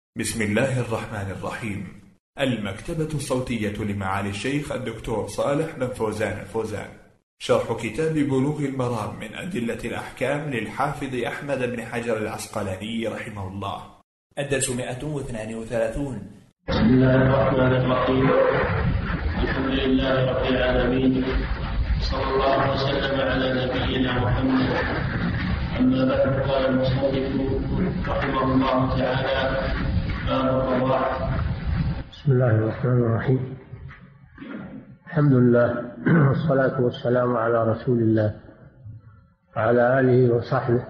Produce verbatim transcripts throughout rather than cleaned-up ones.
بسم الله الرحمن الرحيم. المكتبة الصوتية لمعالي الشيخ الدكتور صالح بن فوزان الفوزان، شرح كتاب بلوغ المرام من أدلة الأحكام للحافظ أحمد بن حجر العسقلاني رحمه الله. الدرس مئة واثنان وثلاثون. بسم الله الرحمن الرحيم. الحمد لله رب العالمين، صلى الله وسلم على نبينا محمد. أما بعد، قال المصنف رحمه الله تعالى: باب الرضاعة. بسم الله الرحمن الرحيم. الحمد لله والصلاة والسلام على رسول الله وعلى آله وصحبه.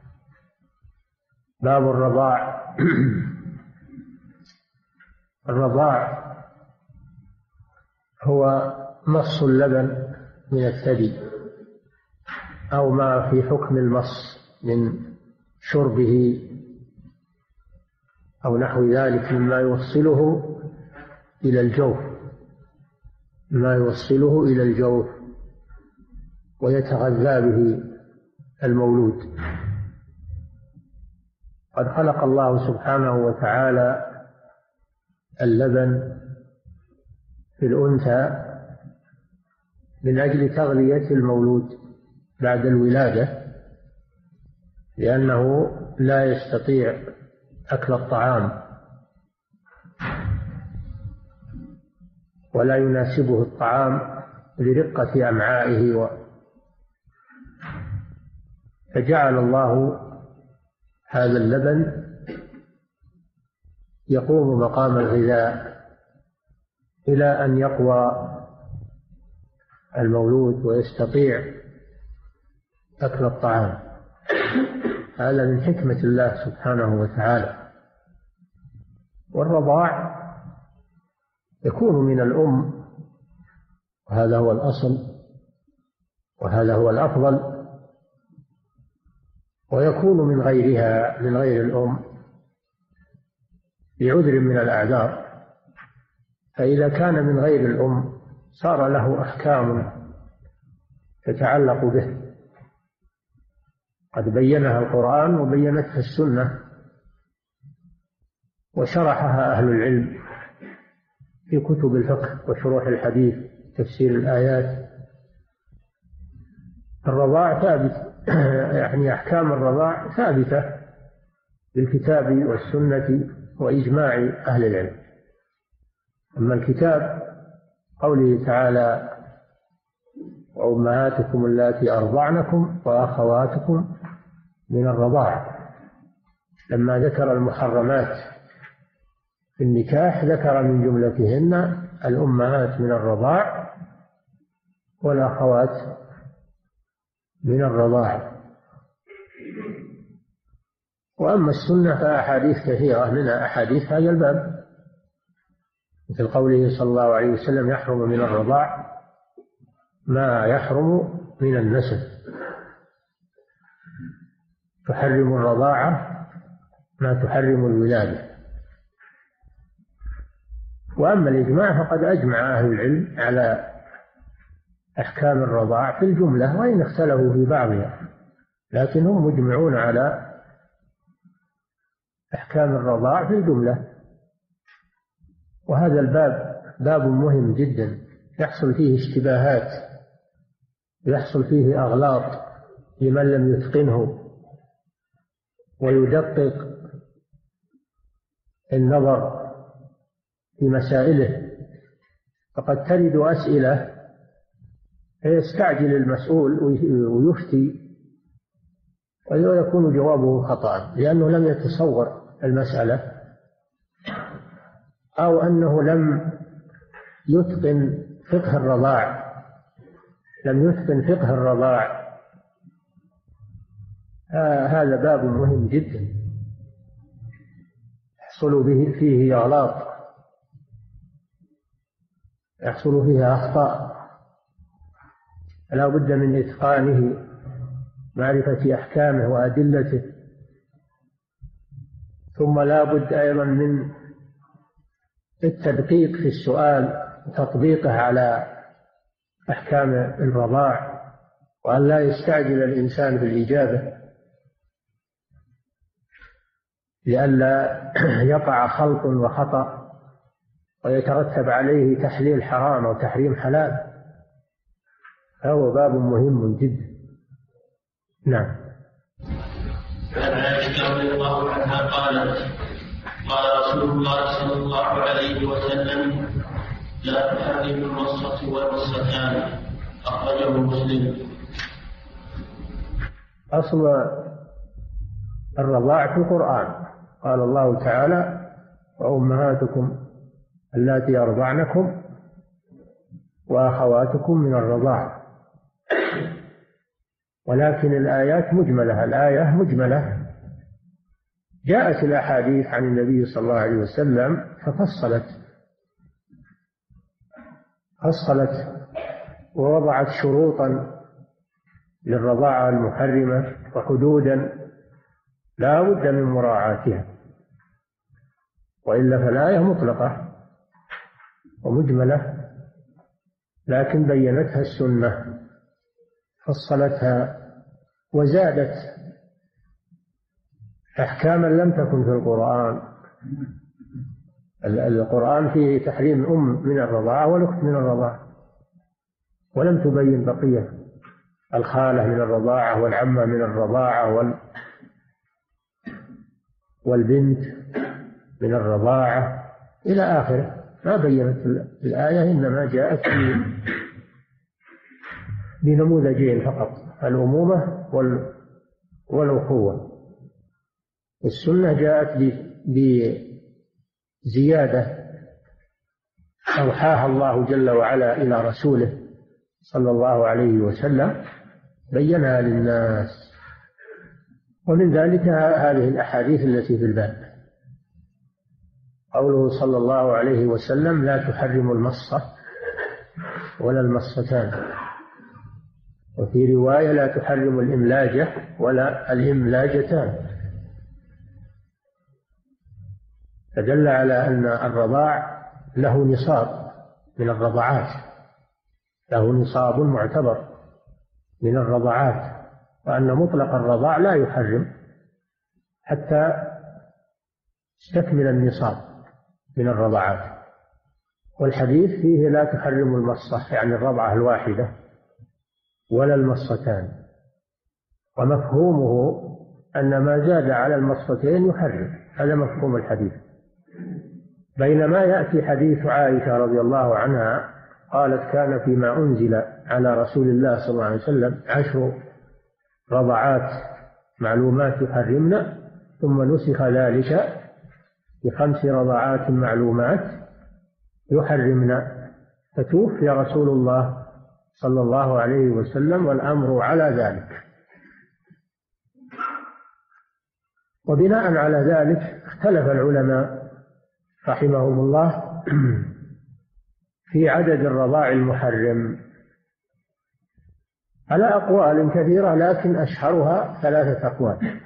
باب الرضاع. الرضاع هو مص اللبن من الثدي، أو ما في حكم المص من شربه أو نحو ذلك مما يوصله إلى الجوف ما يوصله إلى الجوف ويتغذى به المولود. قد خلق الله سبحانه وتعالى اللبن في الأنثى من أجل تغذية المولود بعد الولادة، لأنه لا يستطيع أكل الطعام ولا يناسبه الطعام لرقة أمعائه و... فجعل الله هذا اللبن يقوم مقام الغذاء إلى أن يقوى المولود ويستطيع أكل الطعام. هذا من حكمة الله سبحانه وتعالى. والرضاع يكون من الأم، وهذا هو الأصل وهذا هو الأفضل، ويكون من غيرها من غير الأم بعذر من الأعذار. فإذا كان من غير الأم صار له أحكام تتعلق به، قد بينها القرآن وبينتها السنة وشرحها أهل العلم في كتب الفقه وشروح الحديث تفسير الآيات. الرضاع ثابت يعني أحكام الرضاع ثابتة بالكتاب والسنة وإجماع أهل العلم. أما الكتاب قوله تعالى: وأمهاتكم اللاتي أرضعنكم وأخواتكم من الرضاعة. لما ذكر المحرمات في النكاح ذكر من جملتهن الأمهات من الرضاع والأخوات من الرضاعة. وأما السنة فأحاديث كثيرة، منها أحاديث هذا الباب، مثل قوله صلى الله عليه وسلم: يحرم من الرضاع ما يحرم من النسب. تحرم الرضاعة ما تحرم الولادة. وأما الإجماع فقد أجمع أهل العلم على أحكام الرضاع في الجملة، وإن اختلفوا في بعضها، لكن هم مجمعون على أحكام الرضاع في الجملة. وهذا الباب باب مهم جدا، يحصل فيه اشتباهات، يحصل فيه أغلاط لمن لم يتقنه ويدقق النظر في مسائله. فقد ترد أسئلة فيستعجل المسؤول ويفتي ويكون جوابه خطأ، لأنه لم يتصور المسألة، أو أنه لم يتقن فقه الرضاع لم يتقن فقه الرضاع. آه هذا باب مهم جدا يحصل به فيه أغلاط، يحصل فيها أخطاء، لا بد من إتقانه، معرفة أحكامه وأدلته. ثم لا بد أيضا من التدقيق في السؤال وتطبيقه على أحكام الرضاع، وأن لا يستعجل الإنسان بالإجابة. لئلا يقع خلط وخطأ ويترتب عليه تحليل حرام أو تحريم حلال، فهو باب مهم جدا. نعم. عن عائشة رضي الله عنها قالت: قال رسول الله صلى الله عليه وسلم: لا تحرم المصة والمصتان. أخرجه مسلم. أصل الرضاع في القرآن، قال الله تعالى: وأمهاتكم اللاتي أرضعنكم وأخواتكم من الرضاعة. ولكن الآيات مجملة، الآية مجملة. جاءت الأحاديث عن النبي صلى الله عليه وسلم ففصلت فصلت ووضعت شروطا للرضاعة المحرمة وحدودا لا بد من مراعاتها، وإلا فالآية مطلقة ومجملة، لكن بينتها السنة، فصلتها وزادت أحكاما لم تكن في القرآن. القرآن فيه تحريم الأم من الرضاعة والأخت من الرضاعة، ولم تبين بقية الخالة من الرضاعة والعمة من الرضاعة وال والبنت من الرضاعة إلى آخره، ما بينت الآية، إنما جاءت بنموذجين فقط: الأمومة والأخوة. السنة جاءت بزيادة أوحاها الله جل وعلا إلى رسوله صلى الله عليه وسلم، بينها للناس. ومن ذلك هذه الأحاديث التي في الباب، قوله صلى الله عليه وسلم: لا تحرم المصة ولا المصتان. وفي رواية: لا تحرم الإملاجة ولا الإملاجتان. فدل على أن الرضاع له نصاب من الرضعات، له نصاب معتبر من الرضعات، وأن مطلق الرضاع لا يحرم حتى يستكمل النصاب من الرضعات. والحديث فيه: لا تحرم المصة، يعني الرضعة الواحدة، ولا المصتان. ومفهومه أن ما زاد على المصتين يحرم، هذا مفهوم الحديث. بينما يأتي حديث عائشة رضي الله عنها قالت: كان فيما أنزل على رسول الله صلى الله عليه وسلم عشر رضعات معلومات يحرمن، ثم نسخ ذلك بخمس رضعات معلومات يحرمن، فتوفي رسول الله صلى الله عليه وسلم والأمر على ذلك. وبناء على ذلك اختلف العلماء رحمهم الله في عدد الرضاع المحرم على أقوال كثيرة، لكن أشهرها ثلاثة أقوال.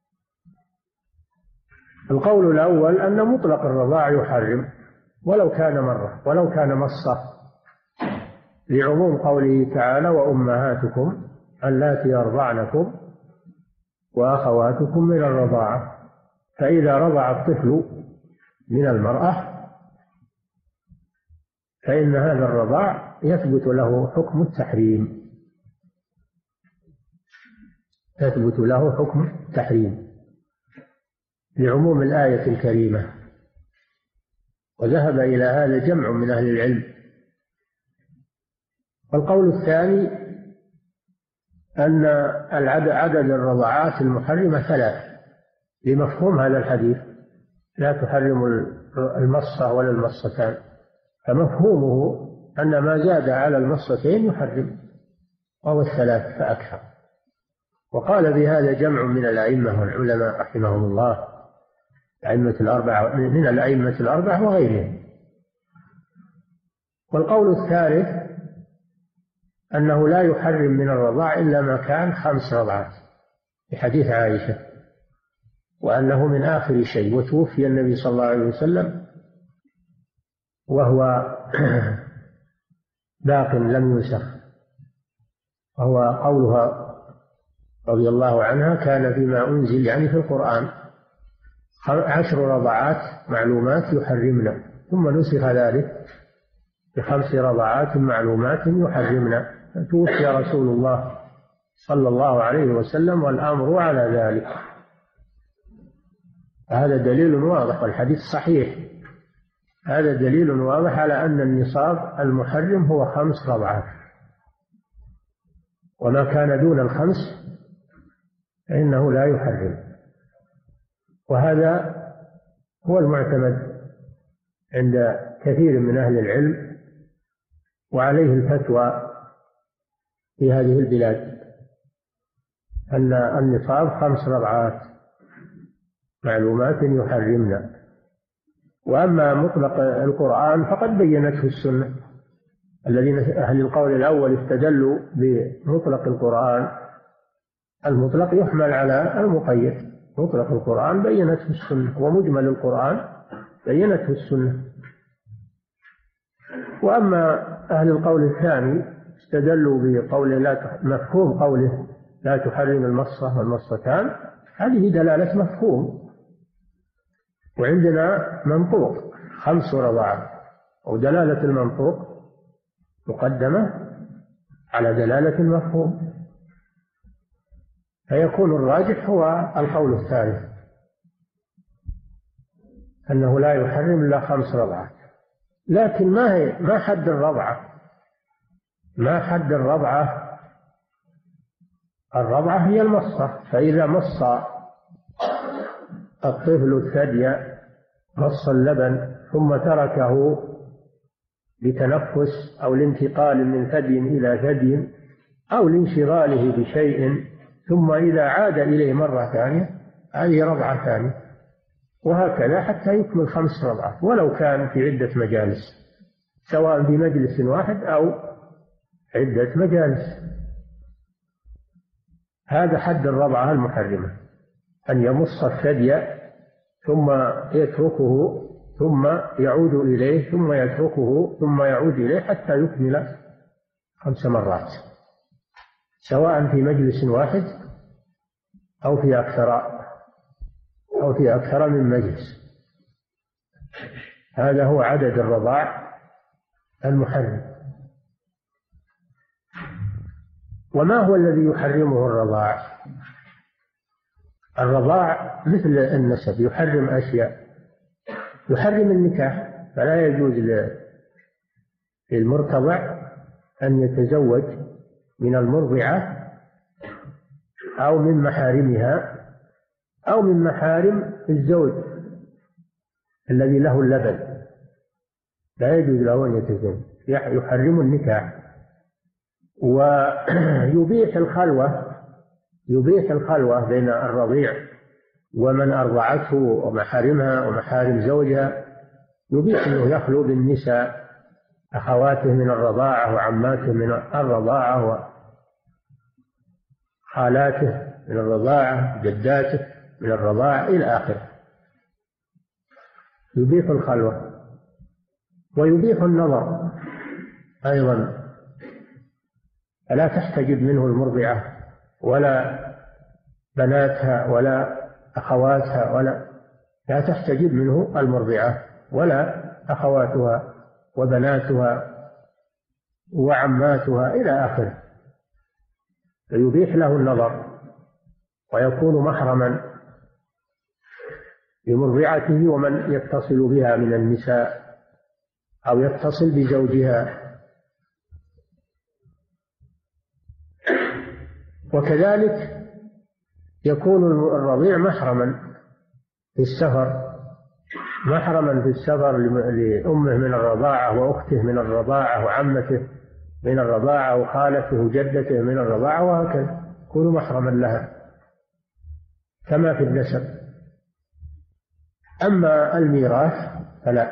القول الأول أن مطلق الرضاع يحرم ولو كان مرة، ولو كان مصة، لعموم قوله تعالى: وأمهاتكم اللاتي أرضعنكم وأخواتكم من الرضاعة. فإذا رضع الطفل من المرأة فإن هذا الرضاع يثبت له حكم التحريم، يثبت له حكم التحريم لعموم الآية الكريمة. وذهب إلى هذا جمع من أهل العلم. والقول الثاني أن عدد الرضاعات المحرمة ثلاث، لمفهوم هذا الحديث: لا تحرم المصة ولا المصتان، فمفهومه أن ما زاد على المصتين يحرم، وهو الثلاث فأكثر. وقال بهذا جمع من الأئمة والعلماء رحمهم الله، الأئمة الأربعة، من الأئمة الأربعة وغيرهم. والقول الثالث أنه لا يحرم من الرضاع إلا ما كان خمس رضعات، بحديث عائشة، وأنه من آخر شيء. وتوفي النبي صلى الله عليه وسلم وهو باق لم ينسخ، وهو قولها رضي الله عنها: كان فيما أنزل، يعني في القرآن، عشر رضعات معلومات يحرمن، ثم نسخ ذلك بخمس رضعات معلومات يحرمن، توفي رسول الله صلى الله عليه وسلم والأمر على ذلك. هذا دليل واضح، والحديث صحيح. هذا دليل واضح على أن النصاب المحرم هو خمس رضعات، وما كان دون الخمس فإنه لا يحرم. وهذا هو المعتمد عند كثير من أهل العلم، وعليه الفتوى في هذه البلاد، أن النصاب خمس رضعات معلومات يحرمن. وأما مطلق القرآن فقد بينته السنة. الذين أهل القول الأول استدلوا بمطلق القرآن، المطلق يحمل على المقيد. مطلق القرآن بينته السنة، ومجمل القرآن بينته السنة. وأما أهل القول الثاني استدلوا بقول لا مفهوم قوله لا تحرم المصة والمصتان، هذه دلالة مفهوم، وعندنا منطوق خمس رضعات، ودلالة المنطوق مقدمة على دلالة المفهوم، فيكون الراجح هو القول الثالث، أنه لا يحرم إلا خمس رضعات. لكن ما هي ما حد الرضعة؟ ما حد الرضعة؟ الرضعة هي المصة، فإذا مص الطفل الثدي مص اللبن ثم تركه لتنفس أو لانتقال من ثدي إلى ثدي أو لانشغاله بشيء، ثم إذا عاد إليه مرة ثانية، هذه رضعة ثانية، وهكذا حتى يكمل خمس رضعات، ولو كان في عدة مجالس، سواء في مجلس واحد أو عدة مجالس. هذا حد الرضعة المحرمة، أن يمص الثدي ثم يتركه ثم يعود إليه ثم يتركه ثم يعود إليه حتى يكمل خمس مرات، سواء في مجلس واحد أو في أكثر أو في أكثر من مجلس. هذا هو عدد الرضاع المحرم. وما هو الذي يحرمه الرضاع؟ الرضاع مثل النسب، يحرم أشياء. يحرم النكاح، فلا يجوز للمرتضع أن يتزوج من المرضعة أو من محارمها أو من محارم الزوج الذي له اللبن، لا يجوز له أن يتزوج. يحرم النكاح، ويبيح الخلوة يبيح الخلوة بين الرضيع ومن أرضعته ومحارمها ومحارم زوجها، يبيح أنه يخلو بالنساء أخواته من الرضاعة وعماته من الرضاعة وخالاته من الرضاعة جداته من الرضاعة إلى آخره. يبيح الخلوة ويبيح النظر أيضا، فلا تحتجب منه المرضعة ولا بناتها ولا أخواتها، ولا لا تحتجب منه المرضعة ولا أخواتها وبناتها وعماتها إلى آخره. فيبيح له النظر ويكون محرما لمرضعته ومن يتصل بها من النساء أو يتصل بزوجها. وكذلك يكون الرضيع محرما في السفر، محرما في السفر لأمه من الرضاعة وأخته من الرضاعة وعمته من الرضاعة وخالته وجدته من الرضاعة، وهكذا يكون محرما لها كما في النسب. أما الميراث فلا،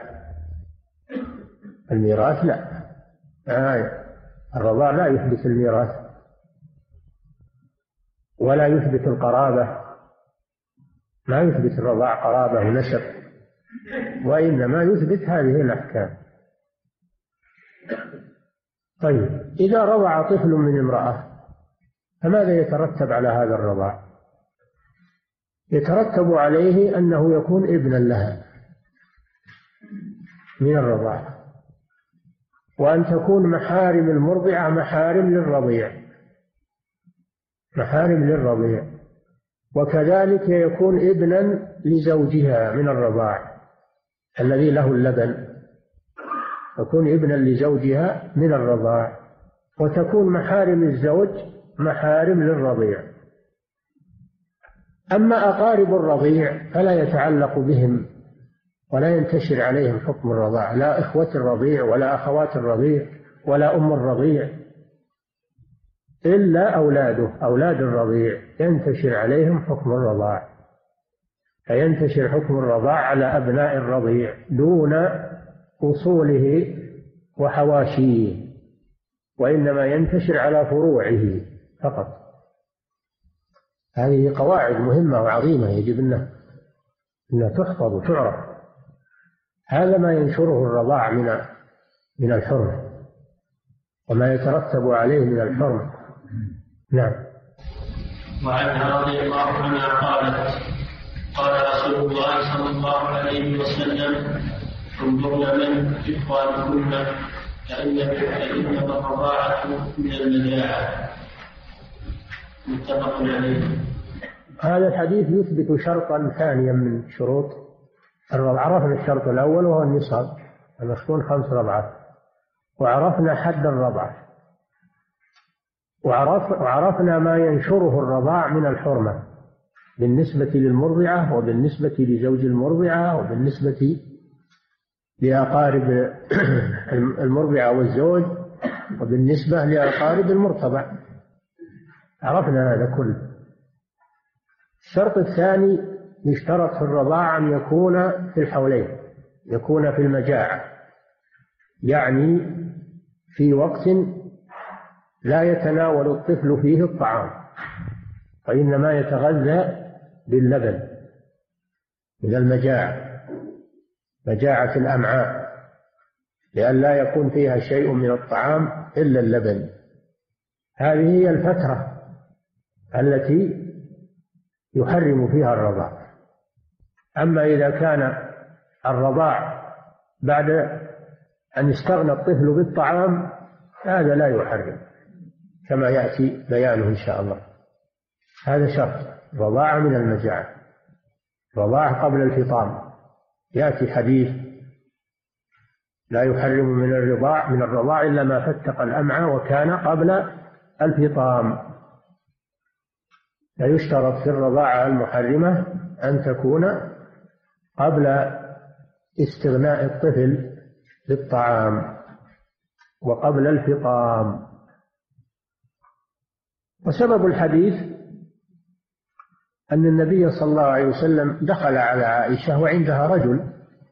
الميراث لا، آه. الرضاع لا يثبت الميراث ولا يثبت القرابة، ما يثبت الرضاع قرابة ونسب، وإنما يثبت هذه الأحكام. طيب، إذا رضع طفل من امرأة فماذا يترتب على هذا الرضاع؟ يترتب عليه أنه يكون ابنا لها من الرضاعة، وأن تكون محارم المرضعة محارم للرضيع محارم للرضيع وكذلك يكون ابنا لزوجها من الرضاع الذي له اللبن، يكون ابنا لزوجها من الرضاع، وتكون محارم الزوج محارم للرضيع. أما أقارب الرضيع فلا يتعلق بهم ولا ينتشر عليهم حكم الرضاع، لا إخوة الرضيع ولا أخوات الرضيع ولا أم الرضيع، إلا أولاده أولاد الرضيع ينتشر عليهم حكم الرضاع، فينتشر حكم الرضاع على أبناء الرضيع دون أصوله وحواشيه، وإنما ينتشر على فروعه فقط. هذه قواعد مهمة وعظيمة يجب أنها أنها تحفظ وتعرف. هذا ما ينشره الرضاع من من الحرمة وما يترتب عليه من الحرمة. نعم. وعنها رضي الله عنها قالت قال رسول الله صلى الله عليه وسلم انظرن من إخوانكن فإنما الرضاعة من المجاعة. متفق عليه. هذا الحديث يثبت شرطا ثانيا من شروط الرضاعة. عرفنا الشرط الأول وهو النصاب المسكون خمس رضعات، وعرفنا حد الرضعة، وعرف وعرفنا ما ينشره الرضاع من الحرمة بالنسبة للمرضعة وبالنسبة لزوج المرضعة وبالنسبة لأقارب المرضعة والزوج وبالنسبة لأقارب المرتضع. عرفنا هذا كله. الشرط الثاني يشترط في الرضاعة أن يكون في الحولين، يكون في المجاعة، يعني في وقت لا يتناول الطفل فيه الطعام وإنما يتغذى باللبن من المجاعة، مجاعة الأمعاء، لأن لا يكون فيها شيء من الطعام إلا اللبن. هذه هي الفترة التي يحرم فيها الرضاع. أما إذا كان الرضاع بعد أن استغنى الطفل بالطعام هذا لا يحرم كما يأتي بيانه إن شاء الله. هذا شرط رضاعة من المجاعة، رضاعة قبل الفطام. يأتي حديث لا يحرم من الرضاع من الرضاع إلا ما فتق الأمعاء وكان قبل الفطام. لا يشترط في الرضاعة المحرمة أن تكون قبل استغناء الطفل بالطعام وقبل الفطام. وسبب الحديث أن النبي صلى الله عليه وسلم دخل على عائشة وعندها رجل.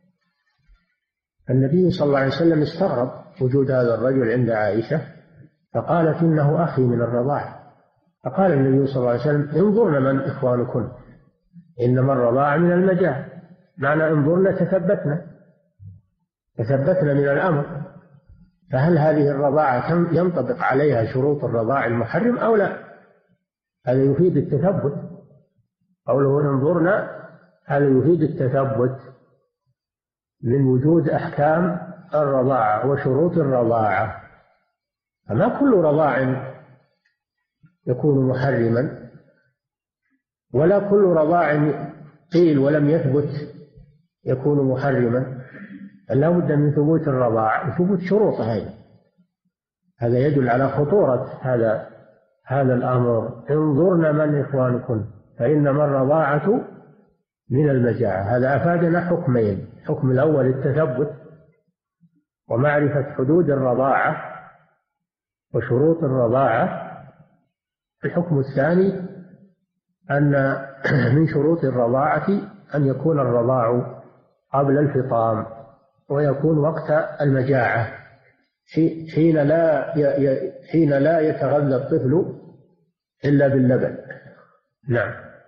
النبي صلى الله عليه وسلم استغرب وجود هذا الرجل عند عائشة فقالت إنه أخي من الرضاعة. فقال النبي صلى الله عليه وسلم انظرن من إخوانكن إنما الرضاعة من المجاعة، معنى انظرن تثبتنا تثبتنا من الأمر. فهل هذه الرضاعة ينطبق عليها شروط الرضاع المحرم أو لا؟ هذا يفيد التثبت. قوله انظرنا هذا يفيد التثبت من وجود أحكام الرضاعة وشروط الرضاعة. فما كل رضاع يكون محرما ولا كل رضاع قيل ولم يثبت يكون محرما، لا بد من ثبوت الرضاعة وثبوت شروطها. هذا يدل على خطورة هذا هذا الأمر. انظرنا من إخوانكم فإنما الرضاعة من المجاعة. هذا أفادنا حكمين: الحكم الأول التثبت ومعرفة حدود الرضاعة وشروط الرضاعة. الحكم الثاني أن من شروط الرضاعة أن يكون الرضاع قبل الفطام ويكون وقت المجاعة حين لا حين لا يتغذى الطفل إلا باللبن. نعم.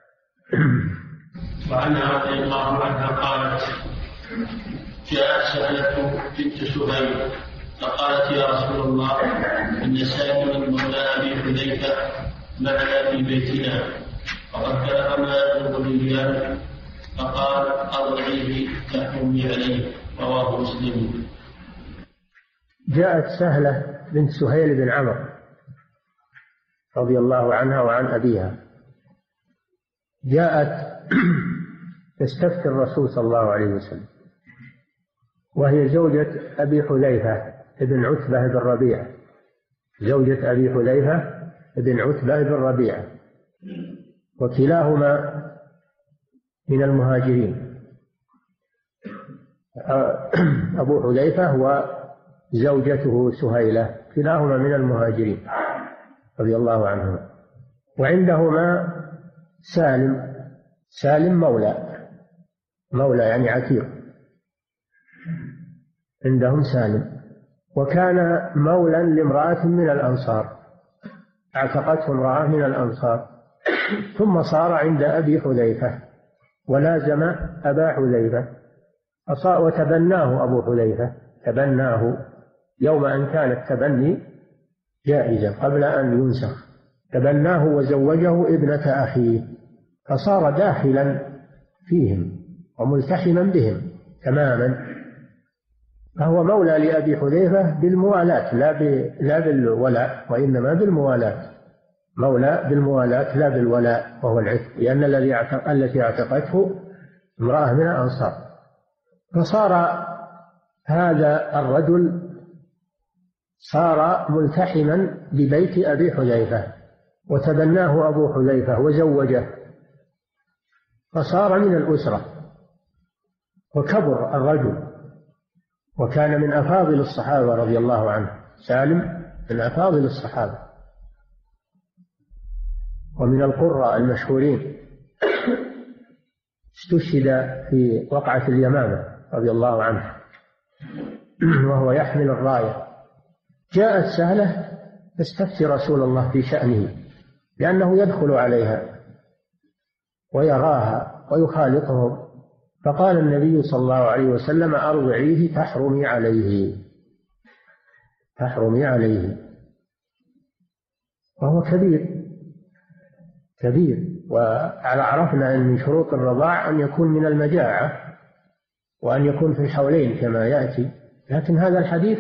وعنها رضي الله عنها قالت جاءت سهلة بنت سهيل فقالت يا رسول الله إن سالما مولى أبي حذيفة معنا في بيتنا وقد بلغ ما له إياه فقال أرضعيه تحرمي عليه. رواه مسلم. جاءت سهلة بنت سهيل بن عمرو رضي الله عنها وعن أبيها، جاءت تستفتي الرسول صلى الله عليه وسلم، وهي زوجة أبي حذيفة بن عتبة بن ربيعة، زوجة أبي حذيفة بن عتبة بن ربيعة، وكلاهما من المهاجرين. أبو حذيفة وزوجته سهيلة كلاهما من المهاجرين رضي الله عنهما. وعندهما سالم، سالم مولى، مولى يعني عتيق، عندهم سالم. وكان مولى لامرأة من الأنصار، اعتقته امرأة من الأنصار، ثم صار عند أبي حذيفة ولازم أبا حذيفة، وتبناه أبو حذيفة، تبناه يوم أن كان التبني جائزا قبل أن ينسخ، تبناه وزوجه ابنة أخيه، فصار داخلا فيهم وملتحما بهم تماما، فهو مولى لأبي حذيفة بالموالاة لا لا بالولاء، وإنما بالموالاة، مولى بالموالاة لا بالولاء وهو العتق، لأن الذي التي اعتقته امرأة من الأنصار. فصار هذا الرجل صار ملتحما ببيت أبي حذيفة، وتبناه أبو حذيفة وزوجه، فصار من الأسرة وكبر الرجل، وكان من أفاضل الصحابة رضي الله عنه، سالم من أفاضل الصحابة ومن القراء المشهورين، استشهد في وقعة اليمامة رضي الله عنه وهو يحمل الراية. جاءت سهلة تستفتي رسول الله في شأنه، لأنه يدخل عليها ويراها ويخالطهم، فقال النبي صلى الله عليه وسلم أرضعيه تحرمي عليه، تحرمي عليه، وهو كبير كبير. وعرفنا أن من شروط الرضاع أن يكون من المجاعة وأن يكون في الحولين كما يأتي، لكن هذا الحديث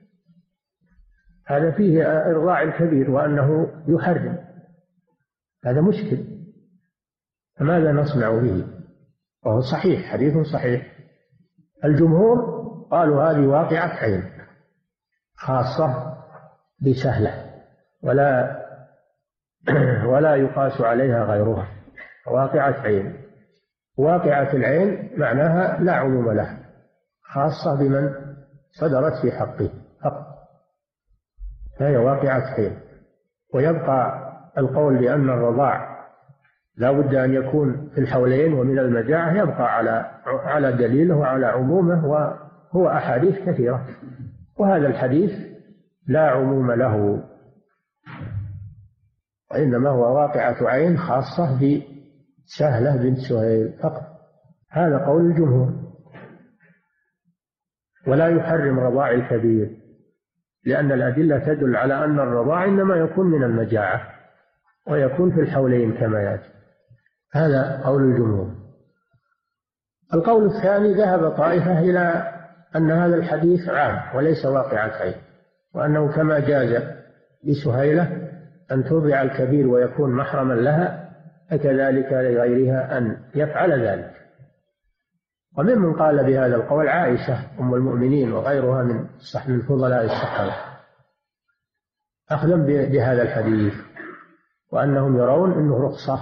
هذا فيه إرضاع الكبير وأنه يحرم، هذا مشكل، فماذا نصنع به؟ وهو صحيح، حديث صحيح. الجمهور قالوا هذه واقعة عين خاصة بسهلة، ولا ولا يقاس عليها غيرها، واقعة عين. واقعة العين معناها لا عموم لها، خاصة بمن صدرت في حقه فقط، فهي واقعة عين. ويبقى القول بأن الرضاع لا بد أن يكون في الحولين ومن المجاعة يبقى على على دليله وعلى عمومه، وهو أحاديث كثيرة، وهذا الحديث لا عموم له، وإنما هو واقعة عين خاصة بسهلة بنت سهيل فقط. هذا قول الجمهور. ولا يحرم رضاع الكبير، لأن الأدلة تدل على أن الرضاع إنما يكون من المجاعة ويكون في الحولين كما يأتي، هذا قول الجمهور. القول الثاني ذهب طائفة إلى أن هذا الحديث عام وليس واقعة عين، وأنه كما جاز لسهيلة أن ترضع الكبير ويكون محرما لها، فكذلك لغيرها أن يفعل ذلك. وممن قال بهذا القول عائشة أم المؤمنين وغيرها من من فضلاء الصحابة، أخذا بهذا الحديث، وأنهم يرون أنه رخصة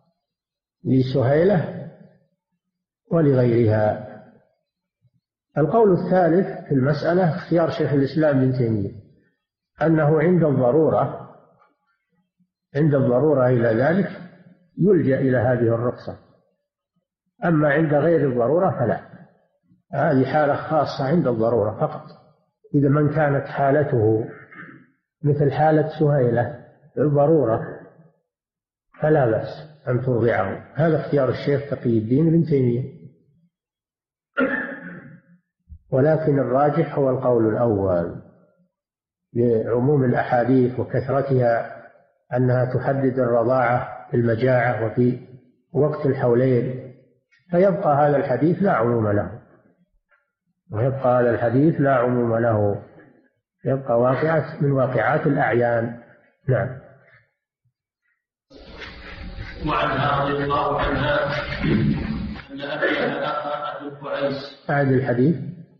لسهيلة ولغيرها. القول الثالث في المسألة اختيار شيخ الإسلام ابن تيمية، أنه عند الضرورة عند الضرورة إلى ذلك يلجأ إلى هذه الرخصة، أما عند غير الضرورة فلا، هذه حالة خاصة عند الضرورة فقط. إذا من كانت حالته مثل حالة سهيلة الضرورة فلا بأس أن ترضعه، هذا اختيار الشيخ تقي الدين ابن تيمية. ولكن الراجح هو القول الأول لعموم الأحاديث وكثرتها، أنها تحدد الرضاعة في المجاعة وفي وقت الحولين، فيبقى هذا الحديث لا عموم له، ويبقى هذا الحديث لا عموم له، يبقى واقعة من واقعات الأعيان. نعم. وعنها رضي الله عنها أن أبيها أخا أبي قعيس. أعد الحديث.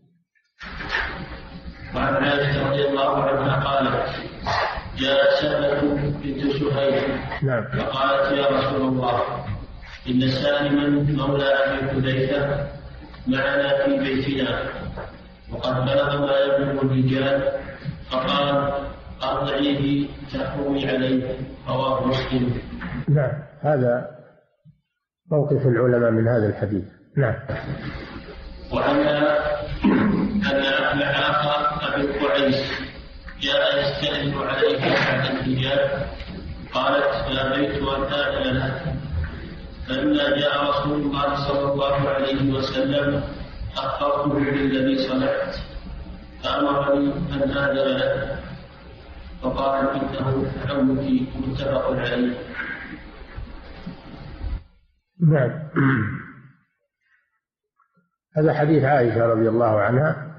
وعن عائشة رضي الله عنها قالت: جاء سهلة بنت سهيل نعم. فقالت: يا رسول الله، إن سالما مولى أبي حذيفة معنا في بيتنا وقد بلغ ما يبلغ الرجال، فقال: أرضعيه تحرمي عليه. رواه مسلم. نعم. هذا موقف العلماء من هذا الحديث. نعم. وعنها أن أخا أبي قعيس جاء يستأذن عليه بعد الحجاب، قالت: فأبيت أن آذن له، فلما جاء رسول الله صلى الله عليه وسلم أخبرته بالذي صنعت، فأمرني أن آذن له، فقال: إنه عمك. متفق عليه. نعم. هذا حديث عائشة رضي الله عنها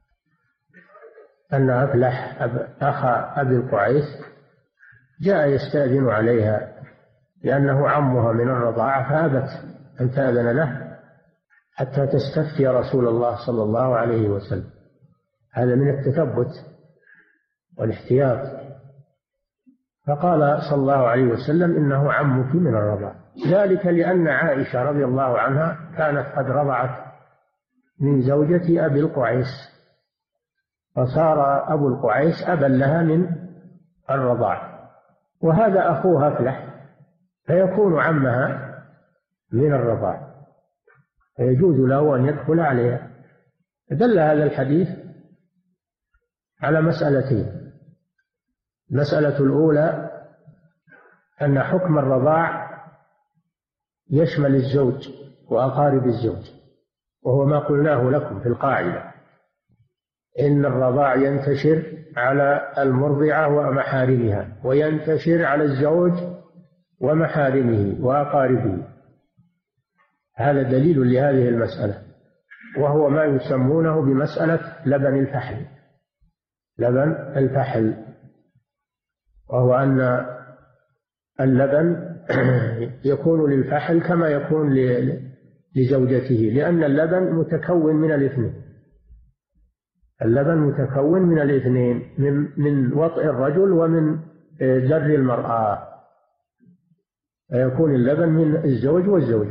أن أفلح أب أخا أبي القعيس جاء يستأذن عليها لأنه عمها من الرضاعة، فأبت أن تأذن له حتى تستفتي رسول الله صلى الله عليه وسلم. هذا من التثبت والاحتياط. فقال صلى الله عليه وسلم: إنه عمك من الرضاعة، ذلك لأن عائشة رضي الله عنها كانت قد رضعت من زوجة أبي القعيس، فصار أبو القعيس أبا لها من الرضاعة، وهذا أخوها أفلح فيكون عمها من الرضاعة، فيجوز له أن يدخل عليها. دل هذا الحديث على مسألتين: المسألة الأولى أن حكم الرضاع يشمل الزوج وأقارب الزوج، وهو ما قلناه لكم في القاعدة: إن الرضاع ينتشر على المرضعة ومحارمها، وينتشر على الزوج ومحارمه وأقاربه. هذا دليل لهذه المسألة، وهو ما يسمونه بمسألة لبن الفحل. لبن الفحل، وهو أن اللبن يكون للفحل كما يكون لزوجته، لأن اللبن متكون من الاثنين. اللبن متكون من الاثنين، من من وطئ الرجل ومن ذر المرأة، فيكون اللبن من الزوج والزوجة،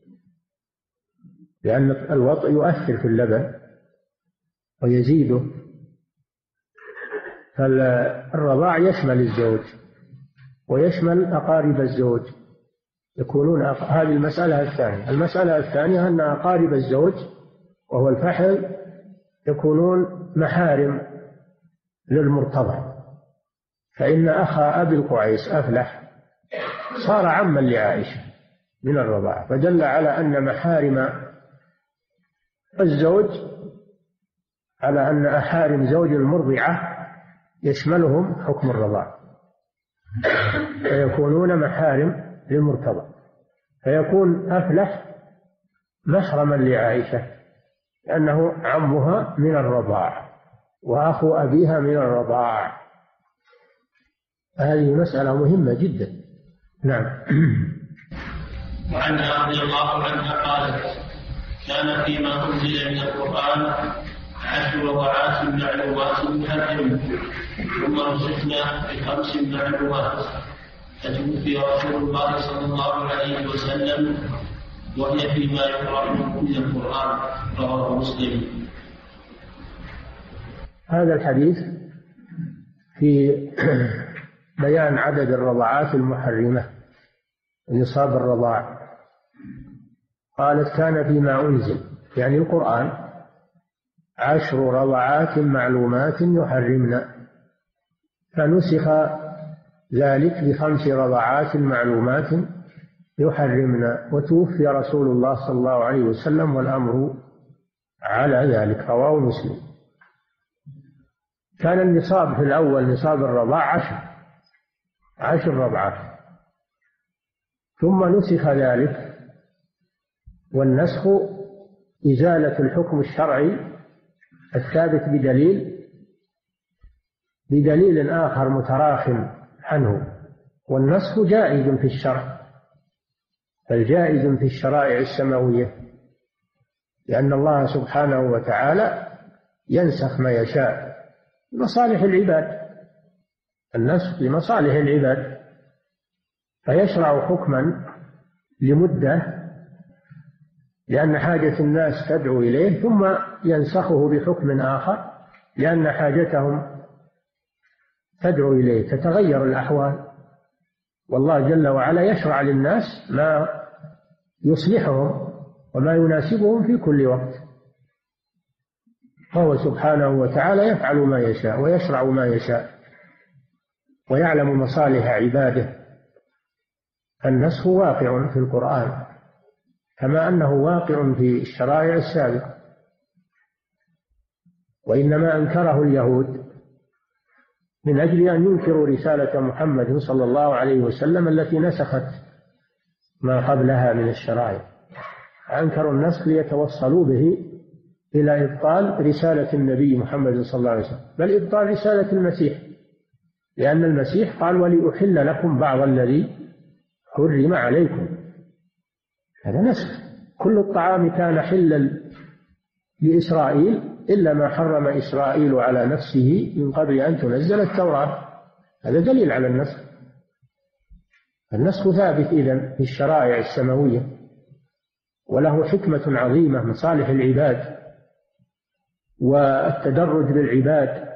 لأن الوطئ يؤثر في اللبن ويزيده. فالرضاع يشمل الزوج ويشمل أقارب الزوج، يكونون أق... هذه المسألة الثانية. المسألة الثانية أن أقارب الزوج وهو الفحل يكونون محارم للمرتضع، فإن أخا أبي القعيس أفلح صار عما لعائشة من الرضاعة، فدل على أن محارم الزوج، على أن أحارم زوج المرضعة يشملهم حكم الرضاعة، فيكونون محارم للمرتضع، فيكون أفلح محرما لعائشة لأنه عمها من الرضاعة وأخو أبيها من الرضاعة. هذه مسألة مهمة جدا. نعم. وعنها رضي الله عنها قالت: كان فيما أنزل من القرآن عشر رضعات معلومات محرم، ثم رزقنا بخمس معلومات، فتوفي رسول الله صلى الله عليه وسلم وهي فيما يقرأ من القرآن. رواه مسلم. هذا الحديث في بيان عدد الرضعات المحرمة، نصاب الرضاع. قالت: كان فيما أنزل، يعني القرآن، عشر رضعات معلومات يحرمن، فنسخ ذلك بخمس رضعات معلومات يحرمن، وتوفي رسول الله صلى الله عليه وسلم والأمر على ذلك. رواه مسلم. كان النصاب في الأول، نصاب الرضاع عشر عشر رضعات، ثم نسخ ذلك والنسخ إزالة الحكم الشرعي الثابت بدليل بدليل آخر متراخٍ عنه، والنسخ جائز في الشرع، بل جائز في الشرائع السماوية، لأن الله سبحانه وتعالى ينسخ ما يشاء لمصالح العباد، النسخ لمصالح العباد، فيشرع حكما لمدة لأن حاجة الناس تدعو إليه، ثم ينسخه بحكم آخر لأن حاجتهم تدعو إليه، تتغير الأحوال، والله جل وعلا يشرع للناس ما يصلحهم وما يناسبهم في كل وقت، فهو سبحانه وتعالى يفعل ما يشاء ويشرع ما يشاء ويعلم مصالح عباده. النسخ واقع في القرآن كما أنه واقع في الشرائع السابقة، وإنما أنكره اليهود من أجل أن ينكروا رسالة محمد صلى الله عليه وسلم التي نسخت ما قبلها من الشرائع، أنكروا النسخ ليتوصلوا به إلى إبطال رسالة النبي محمد صلى الله عليه وسلم، بل إبطال رسالة المسيح، لأن المسيح قال ولأحل لكم بعض الذي حرم عليكم، هذا نسخ. كل الطعام كان حلا لإسرائيل إلا ما حرم إسرائيل على نفسه من قبل أن تنزل التوراة، هذا دليل على النسخ. النسخ ثابت إذن في الشرائع السماوية، وله حكمة عظيمة، مصالح العباد والتدرج بالعباد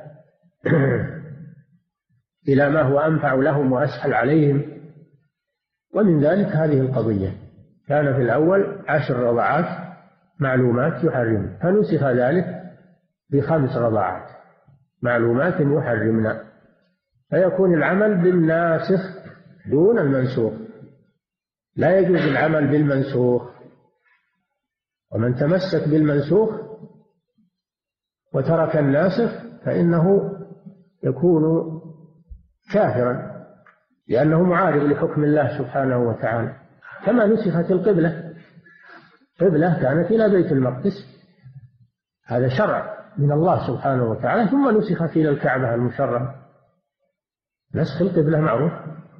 إلى ما هو أنفع لهم وأسهل عليهم. ومن ذلك هذه القضية، كان في الأول عشر رضعات معلومات يحرم، فنسخ ذلك بخمس رضعات معلومات يحرمنا، فيكون العمل بالناسخ دون المنسوخ، لا يجوز العمل بالمنسوخ، ومن تمسك بالمنسوخ وترك الناسخ فإنه يكون كافرا، لأنه معارض لحكم الله سبحانه وتعالى. كما نسخت القبلة، قبلة كانت إلى بيت المقدس، هذا شرع من الله سبحانه وتعالى، ثم نسخت إلى الكعبة المشرفة، نسخ القبلة معروف،